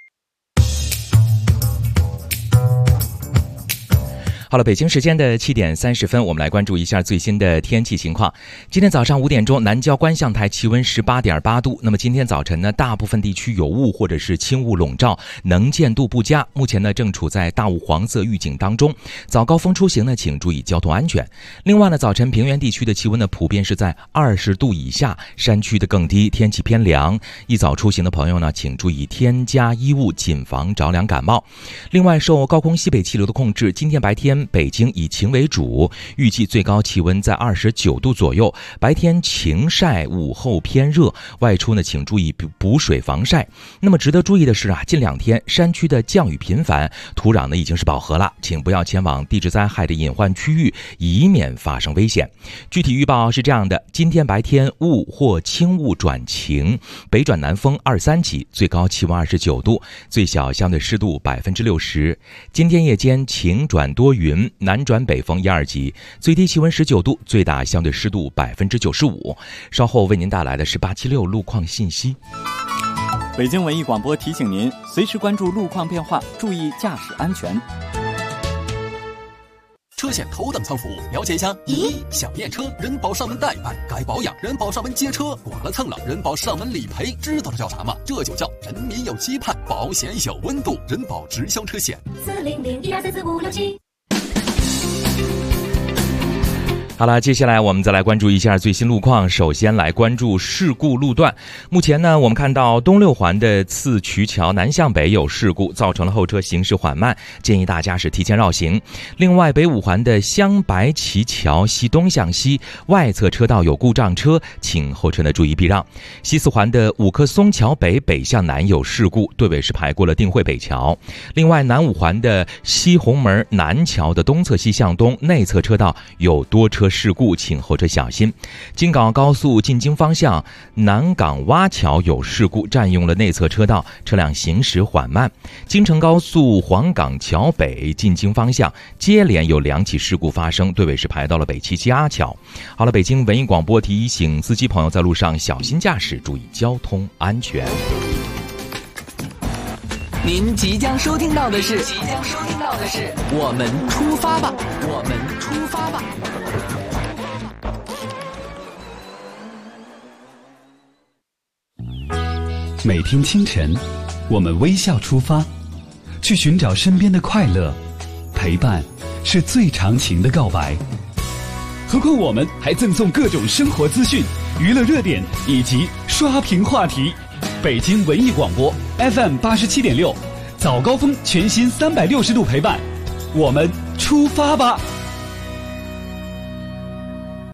好了，北京时间的7点30分，我们来关注一下最新的天气情况。今天早上5点钟，南郊观象台气温18.8度。那么今天早晨呢，大部分地区有雾或者是轻雾笼罩，能见度不佳。目前呢，正处在大雾黄色预警当中。早高峰出行呢，请注意交通安全。另外呢，早晨平原地区的气温呢，普遍是在20度以下，山区的更低，天气偏凉。一早出行的朋友呢，请注意添加衣物，谨防着凉感冒。另外，受高空西北气流的控制，今天白天北京以晴为主，预计最高气温在29度左右，白天晴晒，午后偏热，外出呢请注意补水防晒。那么值得注意的是啊，近2天山区的降雨频繁，土壤呢已经是饱和了，请不要前往地质灾害的隐患区域，以免发生危险。具体预报是这样的：今天白天雾或轻雾转晴，北转南风2、3级，最高气温29度，最小相对湿度60%。今天夜间晴转多云，南转北风1、2级，最低气温19度，最大相对湿度95%。稍后为您带来的是876路况信息。 北京文艺广播提醒您，随时关注路况变化，注意驾驶安全。 车险头等舱服务，了解一下。1. 想验车，人保上门代办；该保养，人保上门接车；剐了蹭了，人保上门理赔。知道这叫啥吗？这就叫人民有期盼，保险有温度。人保直销车险。40012344567。 好了，接下来我们再来关注一下最新路况。首先来关注事故路段。目前呢，我们看到东六环的次渠桥南向北有事故，造成了后车行驶缓慢，建议大家是提前绕行。另外，北五环的湘白旗桥西东向西外侧车道有故障车，请后车呢注意避让。西四环的五棵松桥北北向南有事故，队尾是排过了定慧北桥。另外，南五环的西红门南桥的东侧西向东内侧车道有多车事故，请后车小心。京港高速进京方向南港洼桥有事故，占用了内侧车道，车辆行驶缓慢。京承高速黄岗桥北进京方向接连有2起事故发生，队尾是排到了北七七阿桥。好了，北京文艺广播提醒司机朋友在路上小心驾驶，注意交通安全。 您即将收听到的是我们出发吧，我们出发吧。 每天清晨，我们微笑出发，去寻找身边的快乐。陪伴是最长情的告白。何况我们还赠送各种生活资讯、娱乐热点以及刷屏话题。北京文艺广播 FM 87.6，早高峰全新360度陪伴，我们出发吧。